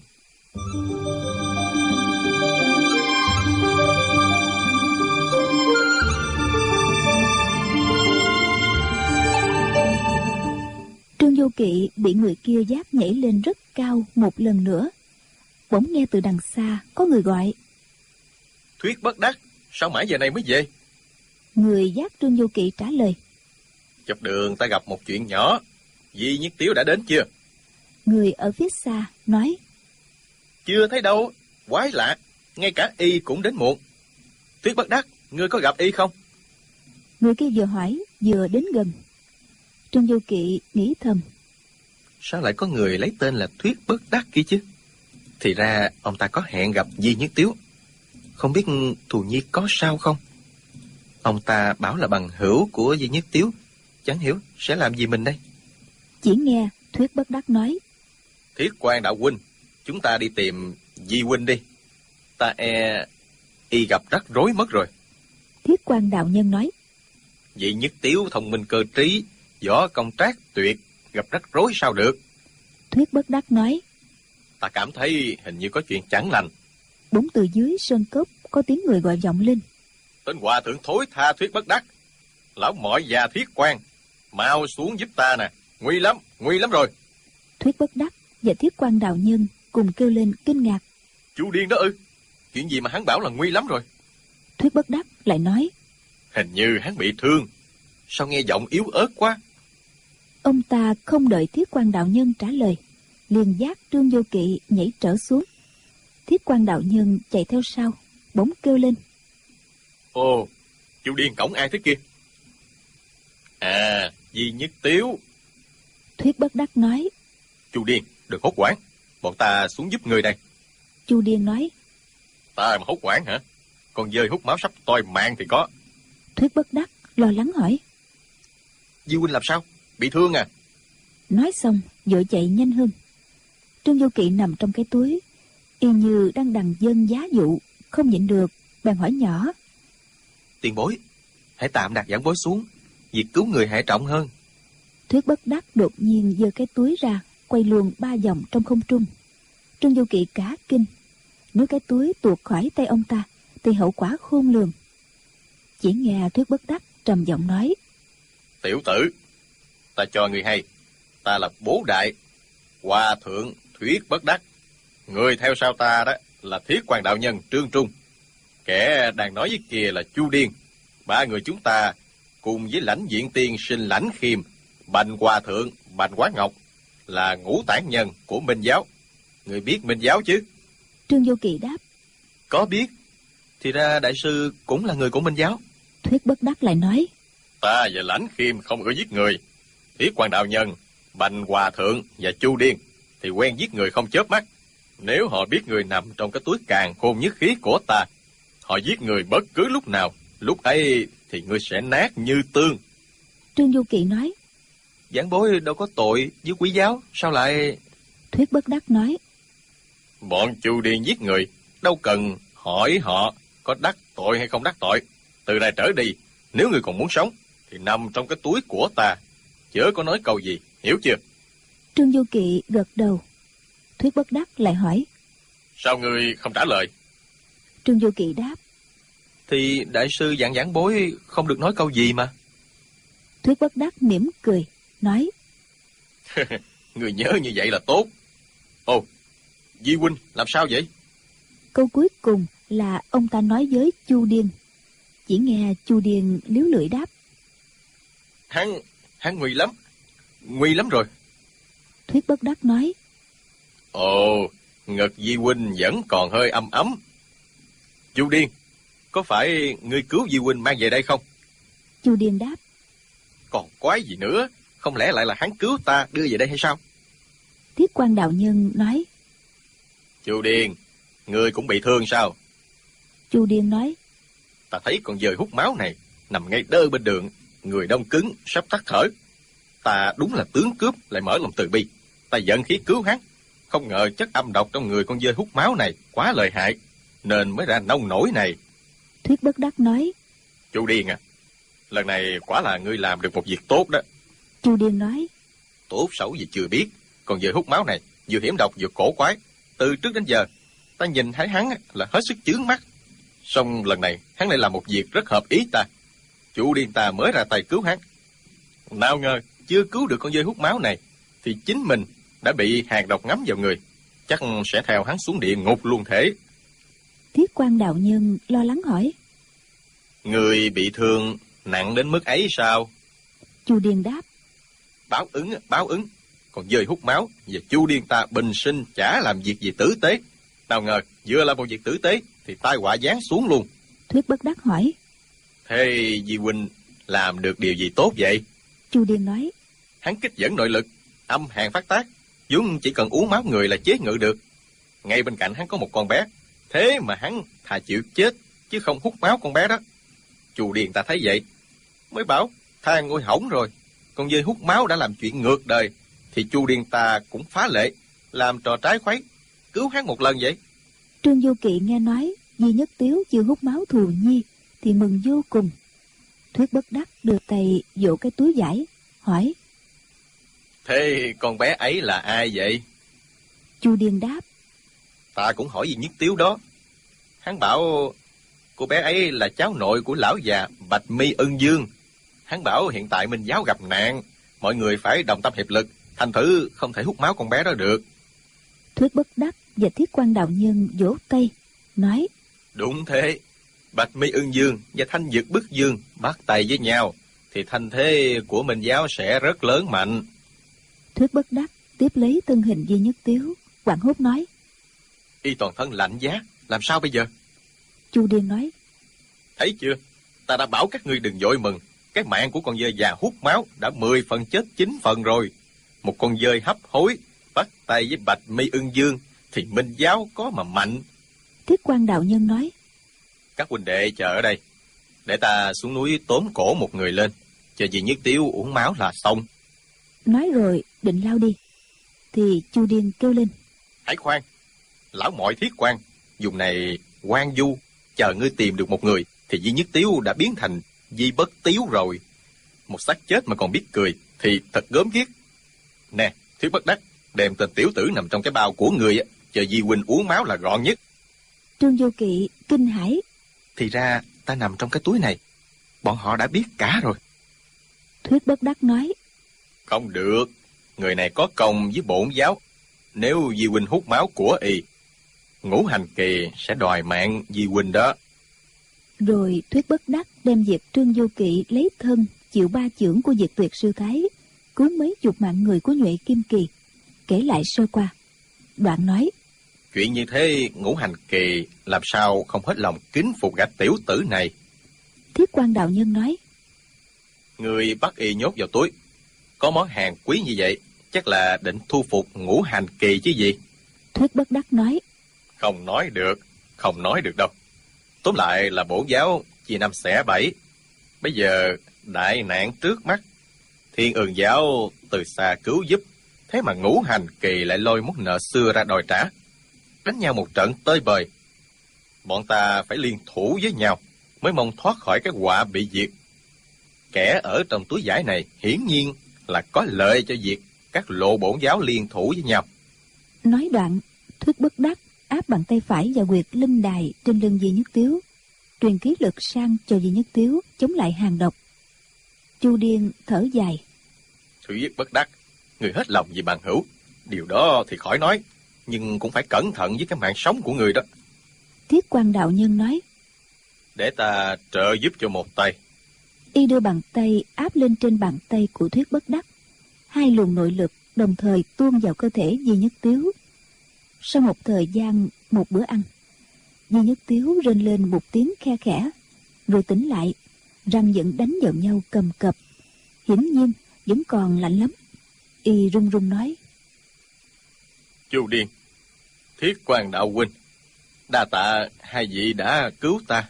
Trương Vô Kỵ bị người kia vác nhảy lên rất cao một lần nữa. Bỗng nghe từ đằng xa có người gọi. Thuyết Bất Đắc, sao mãi giờ này mới về? Người vác Trương Vô Kỵ trả lời. Dọc đường ta gặp một chuyện nhỏ. Di Nhất Tiếu đã đến chưa? Người ở phía xa nói. Chưa thấy đâu, quái lạ. Trương Vô Kỵ nghe vậy thì ngạc nhiên. Người vác Trương Vô Kỵ trả lời. Chưa thấy đâu, quái lạ. Trương Vô Kỵ nghe vậy thì ngạc nhiên. Người ở phía xa nói. Chưa thấy đâu, quái lạ. Trương Vô Kỵ nghe vậy thì ngạc nhiên. Người ở phía xa nói. ngay cả y cũng đến muộn. Thuyết Bất Đắc, ngươi có gặp y không? Người kia vừa hỏi vừa đến gần. Trương Vô Kỵ nghĩ thầm, Sao lại có người lấy tên là Thuyết Bất Đắc kia chứ? Thì ra ông ta có hẹn gặp Di Nhất Tiếu. Không biết Thù Nhi có sao không? Ông ta bảo là bằng hữu của Di Nhất Tiếu, chẳng hiểu sẽ làm gì mình đây. chỉ nghe Thuyết Bất Đắc nói, Thiết Quan đạo huynh, chúng ta đi tìm Di huynh đi. Ta y gặp rắc rối mất rồi. Thiết Quan đạo nhân nói, Di Nhất Tiếu thông minh cơ trí, võ công trác tuyệt, gặp rắc rối sao được? Thuyết Bất Đắc nói. Ta cảm thấy hình như có chuyện chẳng lành. Bỗng từ dưới sơn cốc có tiếng người gọi vọng lên. Tên hòa thượng thối tha Thuyết Bất Đắc, lão mọi già Thiết Quan, mau xuống giúp ta nè, nguy lắm rồi. Thuyết Bất Đắc và Thiết Quan đạo nhân cùng kêu lên kinh ngạc. Chú điên đó ư? Chuyện gì mà hắn bảo là nguy lắm rồi? Thuyết Bất Đắc lại nói, Hình như hắn bị thương. Sao nghe giọng yếu ớt quá? ông ta không đợi Thiết Quan đạo nhân trả lời, liền dắt Trương Vô Kỵ nhảy trở xuống. Thiết Quan đạo nhân chạy theo sau, bỗng kêu lên, Ồ, chú điên cổng ai thế kia? À, Di Nhất Tiếu. Thuyết Bất Đắc nói. Chú điên, đừng hốt hoảng, bọn ta xuống giúp người đây. Chu Điên nói. Ta mà hốt hoảng hả? Con dơi hút máu sắp toi mạng thì có. Thuyết Bất Đắc lo lắng hỏi, Di huynh làm sao? Bị thương à? nói xong vội chạy nhanh hơn. Trương Vô Kỵ nằm trong cái túi, y như đang đằng dân giá dụ, không nhịn được bèn hỏi nhỏ, Tiền bối, hãy tạm đặt giảng bối xuống, việc cứu người hệ trọng hơn. Thuyết Bất Đắc đột nhiên giơ cái túi ra, quay luồn 3 vòng trong không trung. Trương Vô Kỵ cả kinh, nếu cái túi tuột khỏi tay ông ta thì hậu quả khôn lường. Chỉ nghe Thuyết Bất Đắc trầm giọng nói, Tiểu tử, ta cho người hay, ta là bố đại, hòa thượng Thuyết Bất Đắc. Người theo sau ta đó là Thiết Quan đạo nhân Trương Trung. Kẻ đang nói với kia là Chu Điên. Ba người chúng ta cùng với Lãnh Diện Tiên sinh Lãnh Khiêm, Bành Hòa thượng Bành Quán Ngọc là ngũ tản nhân của Minh giáo. Người biết Minh giáo chứ? Trương Vô Kỵ đáp. Có biết. Thì ra đại sư cũng là người của Minh giáo. Thuyết Bất Đắc lại nói, Ta và Lãnh Khiêm không ưa giết người. Thiết Quan đạo nhân, Bành Hòa thượng và Chu Điên thì quen giết người không chớp mắt. Nếu họ biết người nằm trong cái túi càn khôn nhất khí của ta, họ giết người bất cứ lúc nào, lúc ấy thì ngươi sẽ nát như tương. Trương Vô Kỵ nói, Giảng bối đâu có tội với quý giáo, sao lại... Thuyết Bất Đắc nói, Bọn Chu Điên giết người, đâu cần hỏi họ có đắc tội hay không đắc tội. Từ nay trở đi, nếu ngươi còn muốn sống, thì nằm trong cái túi của ta, chớ có nói câu gì, hiểu chưa? Trương Vô Kỵ gật đầu. Thuyết Bất Đắc lại hỏi, Sao ngươi không trả lời? Trương Vô Kỵ đáp. Thì đại sư dặn giảng bối không được nói câu gì mà. Thuyết Bất Đắc mỉm cười, nói, Ngươi nhớ như vậy là tốt. Ồ, Di huynh làm sao vậy? câu cuối cùng là ông ta nói với Chu Điên. Chỉ nghe Chu Điên liếu lưỡi đáp, Hắn nguy lắm rồi. Thuyết Bất Đắc nói, Ồ, ngực Di huynh vẫn còn hơi ấm ấm. Chu Điên, có phải ngươi cứu Di huynh mang về đây không? Chu Điên đáp, Còn quái gì nữa, không lẽ lại là hắn cứu ta đưa về đây hay sao? Thiết Quan đạo nhân nói. Chu Điên, ngươi cũng bị thương sao? Chu Điên nói, Ta thấy con dơi hút máu này nằm ngay đơ bên đường, người đông cứng, sắp tắt thở. Ta đúng là tướng cướp lại mở lòng từ bi. Ta giận khí cứu hắn, không ngờ chất âm độc trong người con dơi hút máu này quá lợi hại, nên mới ra nông nổi này. Thuyết Bất Đắc nói, Chu Điên à, lần này quả là ngươi làm được một việc tốt đó. Chu Điên nói, Tốt xấu gì chưa biết, con dơi hút máu này vừa hiểm độc vừa cổ quái. Từ trước đến giờ, ta nhìn thấy hắn là hết sức chướng mắt. Song lần này hắn lại làm một việc rất hợp ý ta. Chu Điên ta mới ra tay cứu hắn. Nào ngờ chưa cứu được con dơi hút máu này, thì chính mình đã bị hàn độc ngấm vào người, chắc sẽ theo hắn xuống địa ngục luôn thể. Thiết Quan đạo nhân lo lắng hỏi, Người bị thương nặng đến mức ấy sao? Chu Điên đáp, Báo ứng. Còn dơi hút máu và Chu Điên ta bình sinh chả làm việc gì tử tế. Nào ngờ vừa là một việc tử tế thì tai họa giáng xuống luôn. Thuyết Bất Đắc hỏi. Thế Di huynh làm được điều gì tốt vậy? Chu Điền nói. Hắn kích dẫn nội lực, âm hàn phát tác, vốn chỉ cần uống máu người là chế ngự được. Ngay bên cạnh hắn có một con bé, thế mà hắn thà chịu chết chứ không hút máu con bé đó. Chu Điền ta thấy vậy mới bảo than ngôi hỏng rồi, còn dơi hút máu đã làm chuyện ngược đời, thì Chu Điền ta cũng phá lệ, làm trò trái khuấy, cứu hắn một lần vậy. Trương Du Kỵ nghe nói Di Nhất Tiếu chưa hút máu Thù Nhi thì mừng vô cùng. Thuyết Bất Đắc đưa tay vỗ cái túi vải, hỏi. Thế con bé ấy là ai vậy? Chu Điền đáp. Ta cũng hỏi Di Nhất Tiếu đó. Hắn bảo cô bé ấy là cháu nội của lão già Bạch Mi Ân Dương. Hắn bảo hiện tại Minh giáo gặp nạn, mọi người phải đồng tâm hiệp lực, thành thử không thể hút máu con bé đó được. Thuyết Bất Đắc và Thiết Quan Đạo Nhân vỗ tay, nói. Đúng thế, Bạch Mi Ân Dương và Thanh Dực Bức Dương bắt tay với nhau, thì thanh thế của Minh giáo sẽ rất lớn mạnh. Thuyết Bất Đắc tiếp lấy thân hình Di Nhất Tiếu, hoảng hốt nói. Y toàn thân lạnh giá, làm sao bây giờ? Chu Điền nói. Thấy chưa, ta đã bảo các ngươi đừng vội mừng. Cái mạng của con dơi già hút máu đã 10 phần chết 9 phần rồi. Một con dơi hấp hối bắt tay với Bạch Mi Ân Dương thì Minh giáo có mà mạnh. Thiết Quan Đạo Nhân nói. Các huynh đệ chờ ở đây, để ta xuống núi tóm cổ một người lên, chờ Di Nhất Tiếu uống máu là xong. Nói rồi định lao đi, thì Chu Điền kêu lên. Hãy khoan, lão mọi Thiết Quan, dùng này quan du, chờ ngươi tìm được một người thì Di Nhất Tiếu đã biến thành Di Bất Tiếu rồi. Một xác chết mà còn biết cười thì thật gớm ghiếc. Nè, Thuyết Bất Đắc, đem tên tiểu tử nằm trong cái bao của người, chờ Di huynh uống máu là gọn nhất. Trương Du Kỵ kinh hãi. Thì ra ta nằm trong cái túi này, bọn họ đã biết cả rồi. Thuyết Bất Đắc nói. Không được, người này có công với bổn giáo. Nếu Di huynh hút máu của y, Ngũ Hành Kỳ sẽ đòi mạng Di huynh đó. Rồi Thuyết Bất Đắc đem việc Trương Du Kỵ lấy thân chịu 3 chưởng của Diệt Tuyệt Sư Thái, cứu mấy chục mạng người của Nhuệ Kim Kỳ, kể lại sơ qua. Đoạn nói. Chuyện như thế Ngũ Hành Kỳ làm sao không hết lòng kính phục gã tiểu tử này. Thiết Quan Đạo Nhân nói. Người bắt y nhốt vào túi, có món hàng quý như vậy, chắc là định thu phục Ngũ Hành Kỳ chứ gì. Thuyết Bất Đắc nói. Không nói được đâu. Tóm lại là bổn giáo chia 5 xẻ 7. Bây giờ đại nạn trước mắt, Thiên Ương giáo từ xa cứu giúp, thế mà Ngũ Hành Kỳ lại lôi món nợ xưa ra đòi trả, đánh nhau một trận tơi bời. Bọn ta phải liên thủ với nhau mới mong thoát khỏi cái họa bị diệt. Kẻ ở trong túi vải này hiển nhiên là có lợi cho việc các lộ bổn giáo liên thủ với nhau. Nói đoạn, Thuyết Bất Đắc áp bàn tay phải vào huyệt linh đài trên lưng Di Nhất Tiếu, truyền khí lực sang cho Di Nhất Tiếu chống lại hàng độc. Chu Điền thở dài. Thuyết Bất Đắc, người hết lòng vì bằng hữu, điều đó thì khỏi nói, nhưng cũng phải cẩn thận với cái mạng sống của người đó. Thiết Quan Đạo Nhân nói. Để ta trợ giúp cho một tay. Y đưa bàn tay áp lên trên bàn tay của Thuyết Bất Đắc. 2 luồng nội lực đồng thời tuôn vào cơ thể Di Nhất Tiếu. Sau một thời gian, một bữa ăn, Di Nhất Tiếu rên lên một tiếng khe khẽ, rồi tỉnh lại, răng vẫn đánh vào nhau cầm cập. Hiển nhiên vẫn còn lạnh lắm. Y run run nói. Chu Điền, Thiết Quan Đạo huynh, đa tạ hai vị đã cứu ta.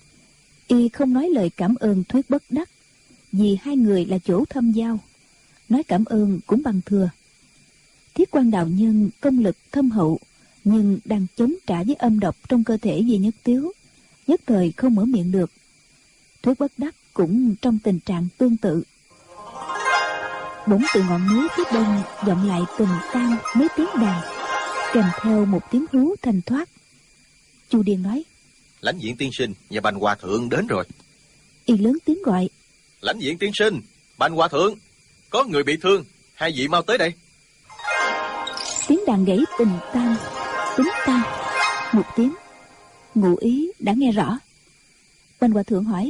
Y không nói lời cảm ơn Thuyết Bất Đắc, vì 2 người là chỗ thâm giao, nói cảm ơn cũng bằng thừa. Thiết Quan Đạo Nhân công lực thâm hậu, nhưng đang chống trả với âm độc trong cơ thể Di Nhất Tiếu, nhất thời không mở miệng được. Thuyết Bất Đắc cũng trong tình trạng tương tự. Bỗng từ ngọn núi phía đông vọng lại từng tan mấy tiếng đàn, kèm theo một tiếng hú thanh thoát. Chu Điền nói. Lãnh Diện tiên sinh và Bành Hòa thượng đến rồi. Y lớn tiếng gọi. Lãnh Diện tiên sinh, Bành Hòa thượng, có người bị thương, hai vị mau tới đây. Tiếng đàn gãy tình tan, tính tan một tiếng. Ngụ ý đã nghe rõ. Bành Hòa thượng hỏi.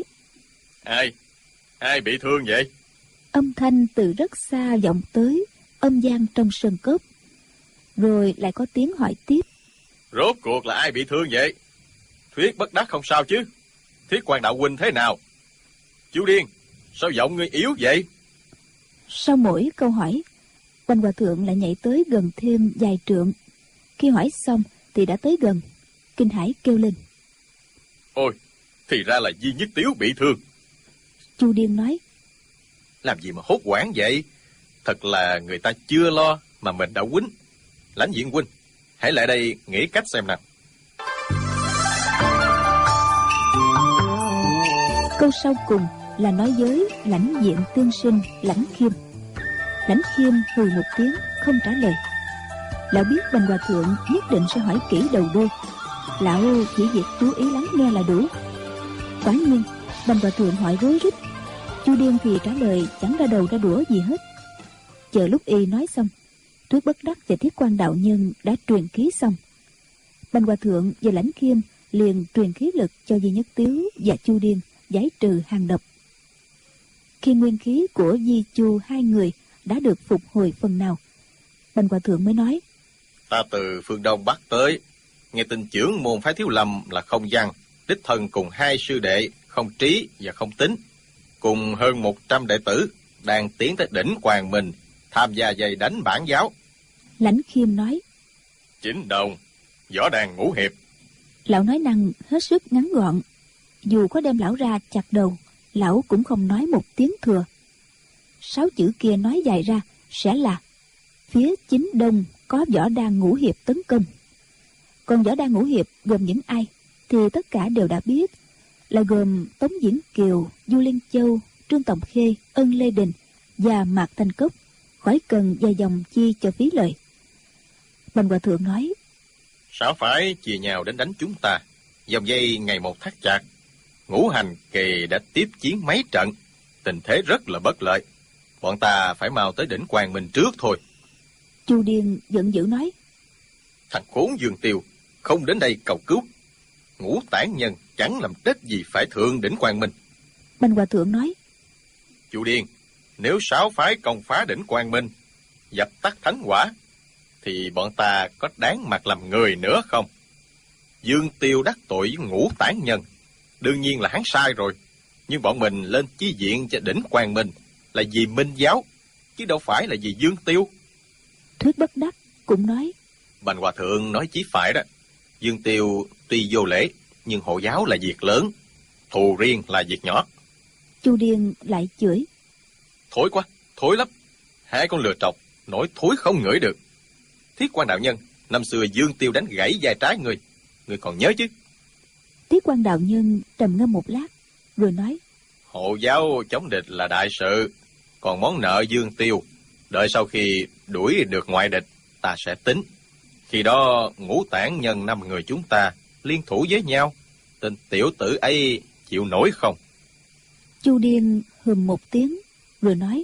Ai bị thương vậy? Âm thanh từ rất xa vọng tới, âm vang trong sân cốc. Rồi lại có tiếng hỏi tiếp. Rốt cuộc là ai bị thương vậy? Thuyết Bất Đắc không sao chứ? Thiết Quan đạo huynh thế nào? Chu Điên, sao giọng ngươi yếu vậy? Sau mỗi câu hỏi, Bành Hòa Thượng lại nhảy tới gần thêm vài trượng. Khi hỏi xong thì đã tới gần, kinh hãi kêu lên: Ôi, thì ra là Di Nhất Tiếu bị thương. Chu Điên nói: Làm gì mà hốt hoảng vậy? Thật là người ta chưa lo mà mình đã quýnh. Lãnh Diện huynh, hãy lại đây nghĩ cách xem nào. Câu sau cùng là nói với Lãnh Diện tiên sinh Lãnh Khiêm. Lãnh Khiêm hừ một tiếng không trả lời. Lão biết Bành Hòa Thượng nhất định sẽ hỏi kỹ đầu đuôi. Lão chỉ việc chú ý lắng nghe là đủ. Quả nhiên Bành Hòa Thượng hỏi rối rít. Chu Điên thì trả lời chẳng ra đầu ra đũa gì hết. Chờ lúc y nói xong, Thuyết Bất Đắc và Thiết Quan đạo nhân đã truyền khí xong. Bành Hòa Thượng và Lãnh Khiêm liền truyền khí lực cho Di Nhất Tiếu và Chu Điên giải trừ hàng độc. Khi nguyên khí của Di Chu hai người đã được phục hồi phần nào, Bành Hòa Thượng mới nói: Ta từ phương Đông Bắc tới, nghe tin chưởng môn phái Thiếu Lâm là Không Văn đích thân cùng hai sư đệ Không Trí và Không Tính, cùng hơn 100 đệ tử đang tiến tới đỉnh Quang Minh tham gia giày đánh bản giáo. Lãnh Khiêm nói: Chính đồng, võ đàn ngũ hiệp. Lão nói năng hết sức ngắn gọn. Dù có đem lão ra chặt đầu, lão cũng không nói một tiếng thừa. 6 chữ kia nói dài ra sẽ là: phía chính đông có võ đan ngũ hiệp tấn công. Còn võ đan ngũ hiệp gồm những ai thì tất cả đều đã biết, là gồm Tống Diễn Kiều, Du Liên Châu, Trương Tòng Khê, Ân Lê Đình và Mạc Thanh Cốc, khỏi cần dài dòng chi cho phí lời. Bành Hòa Thượng nói: Sao phải chia nhau đến đánh chúng ta? Dòng dây ngày một thắt chặt, Ngũ Hành Kỳ đã tiếp chiến mấy trận, tình thế rất là bất lợi. Bọn ta phải mau tới đỉnh Quang Minh trước thôi. Chu Điên giận dữ nói: Thằng khốn Dương Tiêu không đến đây cầu cứu, Ngũ Tản Nhân chẳng làm trách gì phải thượng đỉnh Quang Minh. Bành Hòa Thượng nói: Chu Điên, nếu 6 phái công phá đỉnh Quang Minh, dập tắt thánh hỏa, thì bọn ta có đáng mặt làm người nữa không? Dương Tiêu đắc tội với Ngũ Tản Nhân, đương nhiên là hắn sai rồi. Nhưng bọn mình lên chi viện cho đỉnh Quang Minh là vì Minh giáo, chứ đâu phải là vì Dương Tiêu. Thuyết Bất Đắc cũng nói: Bành Hòa Thượng nói chí phải đó. Dương Tiêu tuy vô lễ, nhưng hộ giáo là việc lớn, thù riêng là việc nhỏ. Chu Điên lại chửi: Thối quá, thối lắm. Hai con lừa trọc, nổi thối không ngửi được. Thiết Quan đạo nhân, năm xưa Dương Tiêu đánh gãy vai trái người còn nhớ chứ? Thiết Quan đạo nhân trầm ngâm một lát, rồi nói: Hộ giáo chống địch là đại sự, còn món nợ Dương Tiêu, đợi sau khi đuổi được ngoại địch, ta sẽ tính. Khi đó Ngũ Tản Nhân 5 người chúng ta liên thủ với nhau, tên tiểu tử ấy chịu nổi không? Chu Điên hừm một tiếng, rồi nói: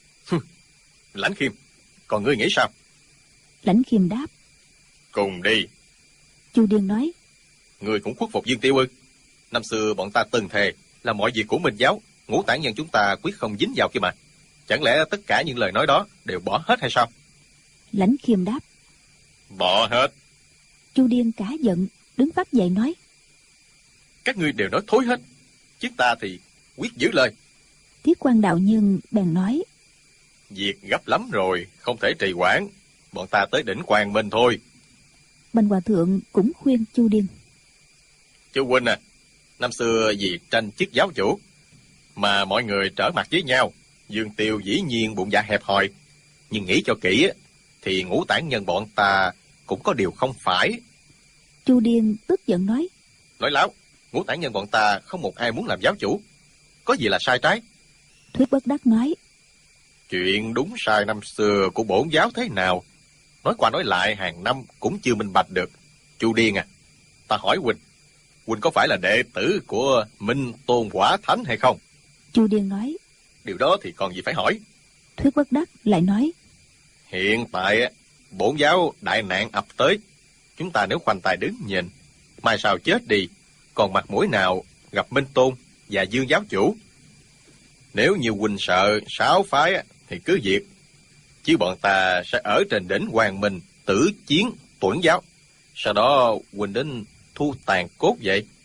Lãnh Khiêm, còn ngươi nghĩ sao? Lãnh Khiêm đáp: Cùng đi. Chu Điên nói: Ngươi cũng khuất phục Dương Tiêu ư? Năm xưa bọn ta từng thề là mọi việc của Minh giáo, Ngũ Tản Nhân chúng ta quyết không dính vào kia mà. Chẳng lẽ tất cả những lời nói đó đều bỏ hết hay sao? Lãnh Khiêm đáp: Bỏ hết. Chu Điên cả giận, đứng phát dậy nói: Các ngươi đều nói thối hết, chứ ta thì quyết giữ lời. Thiết Quan đạo nhân bèn nói: Việc gấp lắm rồi, không thể trì hoãn. Bọn ta tới đỉnh Quang Minh thôi. Bành Hòa Thượng cũng khuyên Chu Điên: Chu huynh à, năm xưa vì tranh chức giáo chủ mà mọi người trở mặt với nhau. Dương Tiêu dĩ nhiên bụng dạ hẹp hòi, nhưng nghĩ cho kỹ thì Ngũ Tản Nhân bọn ta cũng có điều không phải. Chu Điên tức giận nói: Nói láo, Ngũ Tản Nhân bọn ta không một ai muốn làm giáo chủ, có gì là sai trái? Thuyết Bất Đắc nói: Chuyện đúng sai năm xưa của bổn giáo thế nào, nói qua nói lại hàng năm cũng chưa minh bạch được. Chu Điên à, ta hỏi huynh có phải là đệ tử của Minh Tôn Quả Thánh hay không? Chu Điên nói: Điều đó thì còn gì phải hỏi. Thuyết Bất Đắc lại nói: Hiện tại bổn giáo đại nạn ập tới, chúng ta nếu khoanh tay đứng nhìn, mai sau chết đi, còn mặt mũi nào gặp Minh Tôn và Dương giáo chủ? Nếu như huynh sợ 6 phái thì cứ việc, chứ bọn ta sẽ ở trên đỉnh Quang Minh tử chiến tuẫn giáo. Sau đó huynh đến thu tàn cốt vậy,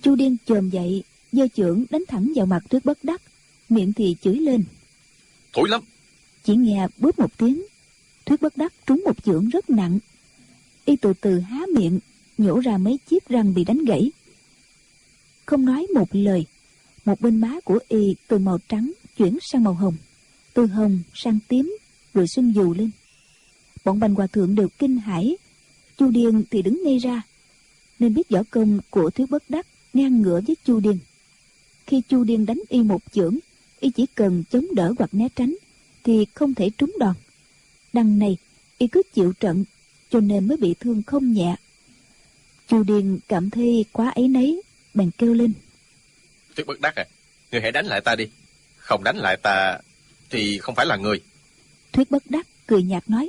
Chu Điên chồm dậy, giơ chưởng đánh thẳng vào mặt Thuyết Bất Đắc, miệng thì chửi lên. Thối lắm. Chỉ nghe bốp một tiếng, Thuyết Bất Đắc trúng một chưởng rất nặng. Y từ từ há miệng, nhổ ra mấy chiếc răng bị đánh gãy. Không nói một lời, một bên má của Y từ màu trắng chuyển sang màu hồng, từ hồng sang tím, rồi sưng dù lên. Bọn Bành Hòa Thượng đều kinh hãi. Chu Điên thì đứng ngây ra, nên biết võ công của Thuyết Bất Đắc ngang ngửa với Chu Điên. Khi Chu Điên đánh Y một chưởng, Y chỉ cần chống đỡ hoặc né tránh thì không thể trúng đòn. Đằng này Y cứ chịu trận, cho nên mới bị thương không nhẹ. Chu Điên cảm thấy quá áy náy, bèn kêu lên. Thuyết Bất Đắc à, ngươi hãy đánh lại ta đi. Không đánh lại ta thì không phải là người. Thuyết Bất Đắc cười nhạt nói.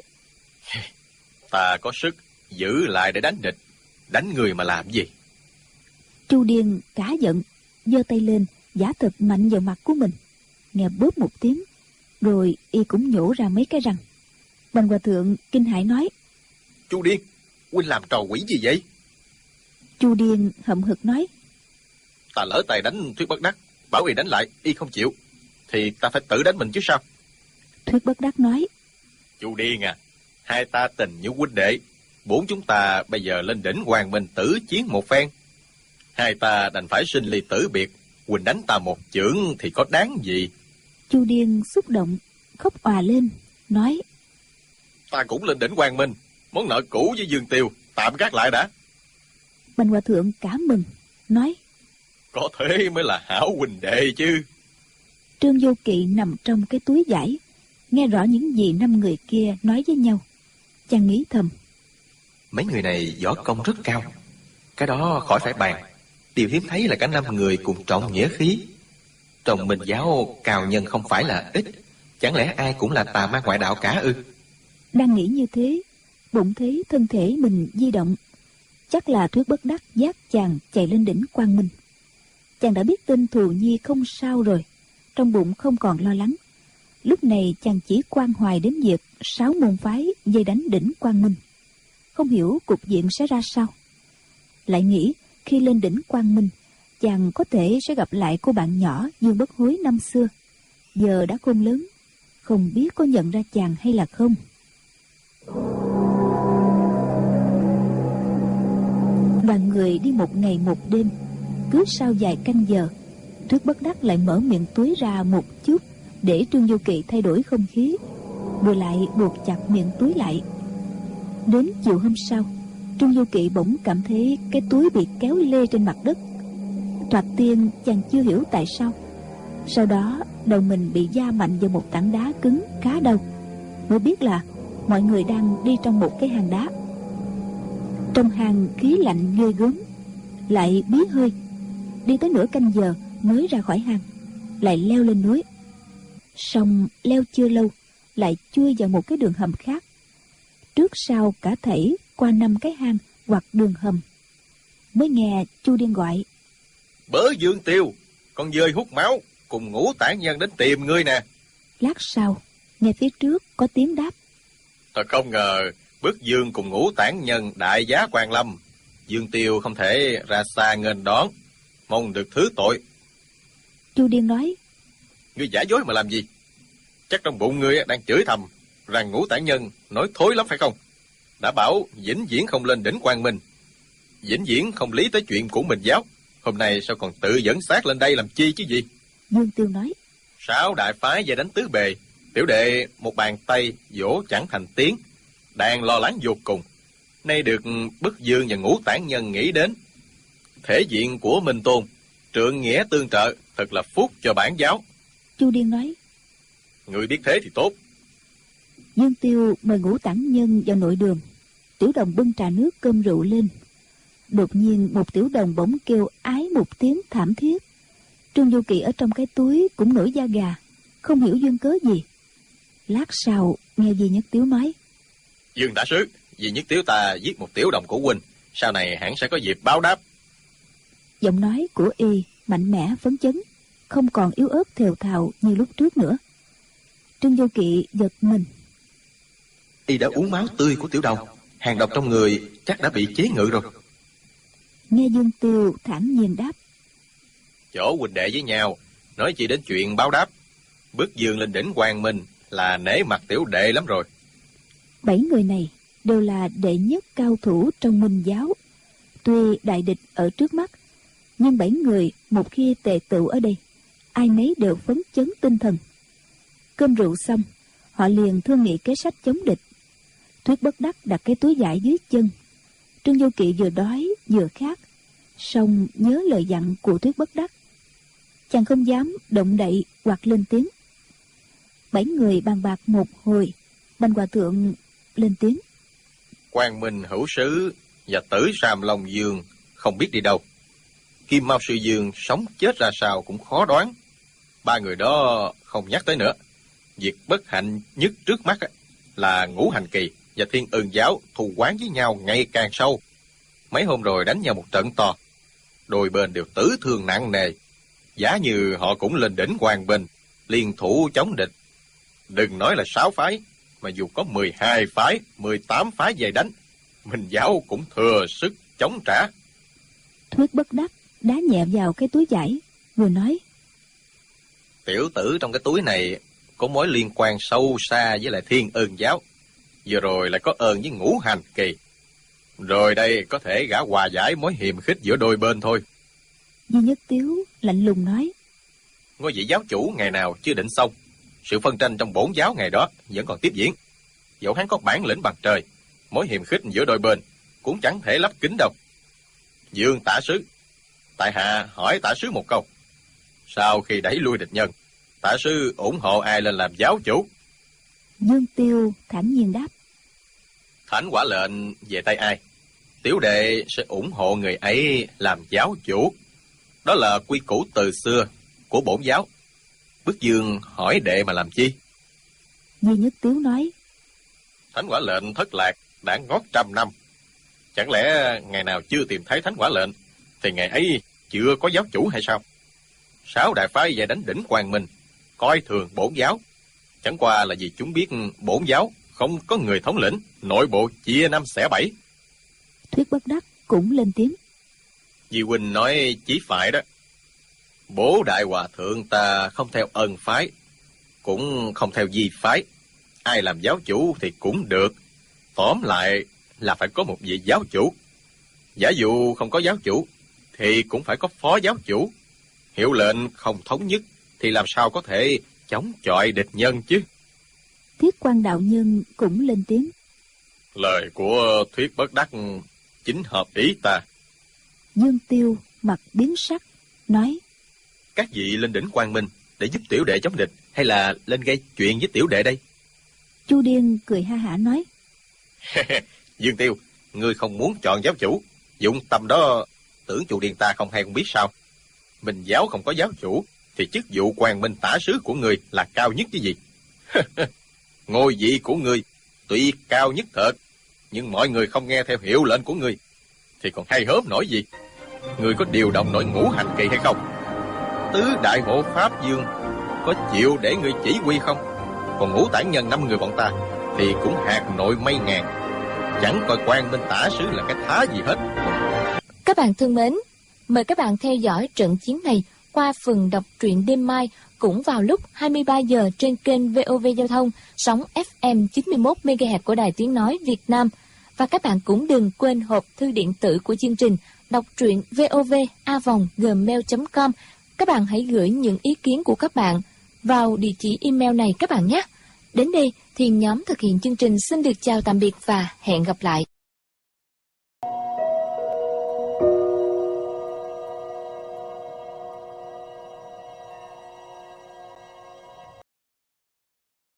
Ta có sức giữ lại để đánh địch, đánh người mà làm gì? Chu Điên cả giận, giơ tay lên giã thật mạnh vào mặt của mình. Nghe bóp một tiếng, rồi Y cũng nhổ ra mấy cái răng. Bành Hòa Thượng kinh hãi nói. Chu Điên, huynh làm trò quỷ gì vậy? Chu Điên hậm hực nói. Ta lỡ tay đánh Thuyết Bất Đắc, bảo Y đánh lại, Y không chịu, thì ta phải tự đánh mình chứ sao? Thuyết Bất Đắc nói. Chu Điên à, hai ta tình như huynh đệ, bốn chúng ta bây giờ lên đỉnh Hoàng Minh tử chiến một phen. Hai ta đành phải sinh ly tử biệt, huynh đánh ta một chưởng thì có đáng gì? Chu Điên xúc động, khóc òa lên, nói. Ta cũng lên đỉnh Hoàng Minh, món nợ cũ với Dương Tiêu tạm gác lại đã. Bành Hòa Thượng cả mừng, nói. Có thế mới là hảo huynh đệ chứ. Trương Vô Kỵ nằm trong cái túi vải, nghe rõ những gì năm người kia nói với nhau. Chàng nghĩ thầm. Mấy người này võ công rất cao, cái đó khỏi phải bàn. Điều hiếm thấy là cả năm người cùng trọng nghĩa khí. Trong Minh giáo cao nhân không phải là ít, chẳng lẽ ai cũng là tà ma ngoại đạo cả ư? Đang nghĩ như thế, bỗng thấy thân thể mình di động. Chắc là Thuyết Bất Đắc dắt chàng chạy lên đỉnh Quang Minh. Chàng đã biết tin Thù Nhi không sao rồi, trong bụng không còn lo lắng. Lúc này chàng chỉ quan hoài đến việc 6 môn phái dây đánh đỉnh Quang Minh. Không hiểu cục diện sẽ ra sao. Lại nghĩ khi lên đỉnh Quang Minh, chàng có thể sẽ gặp lại cô bạn nhỏ Dương Bất Hối năm xưa. Giờ đã khôn lớn, không biết có nhận ra chàng hay là không. Đoàn người đi một ngày một đêm. Cứ sau vài canh giờ, Thuyết Bất Đắc lại mở miệng túi ra một chút để Trương Vô Kỵ thay đổi không khí, rồi lại buộc chặt miệng túi lại. Đến chiều hôm sau, Trương Vô Kỵ bỗng cảm thấy cái túi bị kéo lê trên mặt đất. Thoạt tiên chàng chưa hiểu tại sao. Sau đó đầu mình bị va mạnh vào một tảng đá cứng khá đau, mới biết là mọi người đang đi trong một cái hang đá. Trong hang khí lạnh ghê gớm, lại bí hơi. Đi tới nửa canh giờ mới ra khỏi hang, lại leo lên núi. Xong leo chưa lâu, lại chui vào một cái đường hầm khác. Trước sau cả thảy qua 5 cái hang hoặc đường hầm. Mới nghe Chu Điên gọi. Bớ Dương Tiêu, con dơi hút máu, cùng Ngũ Tản Nhân đến tìm ngươi nè. Lát sau, nghe phía trước có tiếng đáp. Thật không ngờ, Bức Dương cùng Ngũ Tản Nhân đại giá Quan Lâm. Dương Tiêu không thể ra xa nghênh đón, mong được thứ tội. Chu Điên nói. Ngươi giả dối mà làm gì? Chắc trong bụng ngươi đang chửi thầm rằng Ngũ Tản Nhân nói thối lắm phải không? Đã bảo vĩnh viễn không lên đỉnh Quang Minh, vĩnh viễn không lý tới chuyện của Minh giáo. Hôm nay sao còn tự dẫn xác lên đây làm chi chứ gì? Dương Tiêu nói. 6 đại phái về đánh tứ bề, tiểu đệ một bàn tay vỗ chẳng thành tiếng, đang lo lắng vô cùng. Nay được Bức Dương và Ngũ Tản Nhân nghĩ đến, thể diện của Minh Tôn, trượng nghĩa tương trợ, thật là phúc cho bản giáo. Chu Điên nói. Người biết thế thì tốt. Dương Tiêu mời Ngũ Tản Nhân vào nội đường. Tiểu đồng bưng trà nước cơm rượu lên. Đột nhiên một tiểu đồng bỗng kêu ái một tiếng thảm thiết. Trương Vô Kỵ ở trong cái túi cũng nổi da gà, không hiểu duyên cớ gì. Lát sau nghe Di Nhất Tiếu nói. Dương đại sứ, Di Nhất Tiếu ta giết một tiểu đồng của huynh, sau này hẳn sẽ có dịp báo đáp. Giọng nói của y mạnh mẽ phấn chấn, không còn yếu ớt thều thào như lúc trước nữa. Trương Vô Kỵ giật mình. Y đã uống máu tươi của tiểu đồng, hàng độc trong người chắc đã bị chế ngự rồi. Nghe Dương Tiêu thản nhiên đáp. chỗ huynh đệ với nhau, nói chi đến chuyện báo đáp. Bước dương lên đỉnh Quang Minh là nể mặt tiểu đệ lắm rồi. 7 người này đều là đệ nhất cao thủ trong Minh giáo. Tuy đại địch ở trước mắt, nhưng 7 người một khi tề tựu ở đây, ai nấy đều phấn chấn tinh thần. Cơm rượu xong, họ liền thương nghị kế sách chống địch. Thuyết Bất Đắc đặt cái túi vải dưới chân. Trương Vô Kỵ vừa đói vừa khát, song nhớ lời dặn của Thuyết Bất Đắc, chàng không dám động đậy hoặc lên tiếng. 7 người bàn bạc một hồi, Bành Hòa Thượng lên tiếng: Quang Minh Hữu Sứ và Tử Sam Long Dương không biết đi đâu. Kim Mao Sư Dương sống chết ra sao cũng khó đoán. 3 người đó không nhắc tới nữa. Việc bất hạnh nhất trước mắt là Ngũ Hành Kỳ và Thiên Ưng Giáo thù oán với nhau ngày càng sâu. Mấy hôm rồi đánh nhau một trận to, đôi bên đều tử thương nặng nề. Giả như họ cũng lên đỉnh Quang Bình, liên thủ chống địch. Đừng nói là 6 phái, mà dù có 12 phái, 18 phái về đánh, Minh giáo cũng thừa sức chống trả. Thuyết Bất Đắc đá nhẹ vào cái túi vải, vừa nói: Tiểu tử trong cái túi này có mối liên quan sâu xa với lại Thiên Ưng Giáo. Vừa rồi lại có ơn với Ngũ Hành Kỳ. Rồi đây có thể gã hòa giải mối hiềm khích giữa đôi bên thôi. Di Nhất Tiếu lạnh lùng nói: Ngôi vị giáo chủ ngày nào chưa định xong, sự phân tranh trong bổn giáo ngày đó vẫn còn tiếp diễn. Dẫu hắn có bản lĩnh bằng trời, mối hiềm khích giữa đôi bên cũng chẳng thể lấp kín đâu. Dương Tả Sứ, tại hạ hỏi Tả Sứ một câu. Sau khi đẩy lui địch nhân, Tả Sứ ủng hộ ai lên làm giáo chủ? Dương Tiêu thản nhiên đáp: Thánh quả lệnh về tay ai, tiểu đệ sẽ ủng hộ người ấy làm giáo chủ. Đó là quy củ từ xưa của bổn giáo. Bức Dương hỏi đệ mà làm chi? Di Nhất Tiếu nói: Thánh quả lệnh thất lạc đã ngót 100 năm. Chẳng lẽ ngày nào chưa tìm thấy thánh quả lệnh thì ngày ấy chưa có giáo chủ hay sao? 6 đại phái về đánh đỉnh Quang Minh, coi thường bổn giáo, chẳng qua là vì chúng biết bổn giáo không có người thống lĩnh, nội bộ chia 5 xẻ 7. Thuyết Bất Đắc cũng lên tiếng: Di huynh nói chí phải đó. Bố đại hòa thượng ta không theo Ân phái, cũng không theo Di phái. Ai làm giáo chủ thì cũng được. Tóm lại là phải có một vị giáo chủ. Giả dụ không có giáo chủ thì cũng phải có phó giáo chủ. Hiệu lệnh không thống nhất thì làm sao có thể chống chọi địch nhân chứ? Thiết Quan đạo nhân cũng lên tiếng: Lời của Thuyết Bất Đắc chính hợp ý ta. Dương Tiêu mặt biến sắc, nói: Các vị lên đỉnh Quang Minh để giúp tiểu đệ chống địch, hay là lên gây chuyện với tiểu đệ đây? Chu Điên cười ha hả nói: Dương Tiêu, ngươi không muốn chọn giáo chủ, dụng tâm đó tưởng Chu Điên ta không hay không biết sao? Minh giáo không có giáo chủ thì chức vụ Quang Minh Tả Sứ của ngươi là cao nhất chứ gì? Ngôi vị của ngươi tuy cao nhất thật, nhưng mọi người không nghe theo hiệu lệnh của ngươi thì còn hay hớm nổi gì? Ngươi có điều động nổi Ngũ Hành Kỳ hay không? Tứ đại hộ Pháp Dương có chịu để ngươi chỉ huy không? Còn Ngũ Tản Nhân 5 người bọn ta thì cũng hạt nội mây ngàn, chẳng coi Quang Minh Tả Sứ là cái thá gì hết. Các bạn thân mến, mời các bạn theo dõi trận chiến này qua phần đọc truyện đêm mai cũng vào lúc 23 giờ trên kênh VOV Giao thông, sóng FM 91 MHz của Đài Tiếng nói Việt Nam. Và các bạn cũng đừng quên hộp thư điện tử của chương trình đọc truyện vov@gmail.com. Các bạn hãy gửi những ý kiến của các bạn vào địa chỉ email này các bạn nhé. Đến đây thì nhóm thực hiện chương trình xin được chào tạm biệt và hẹn gặp lại.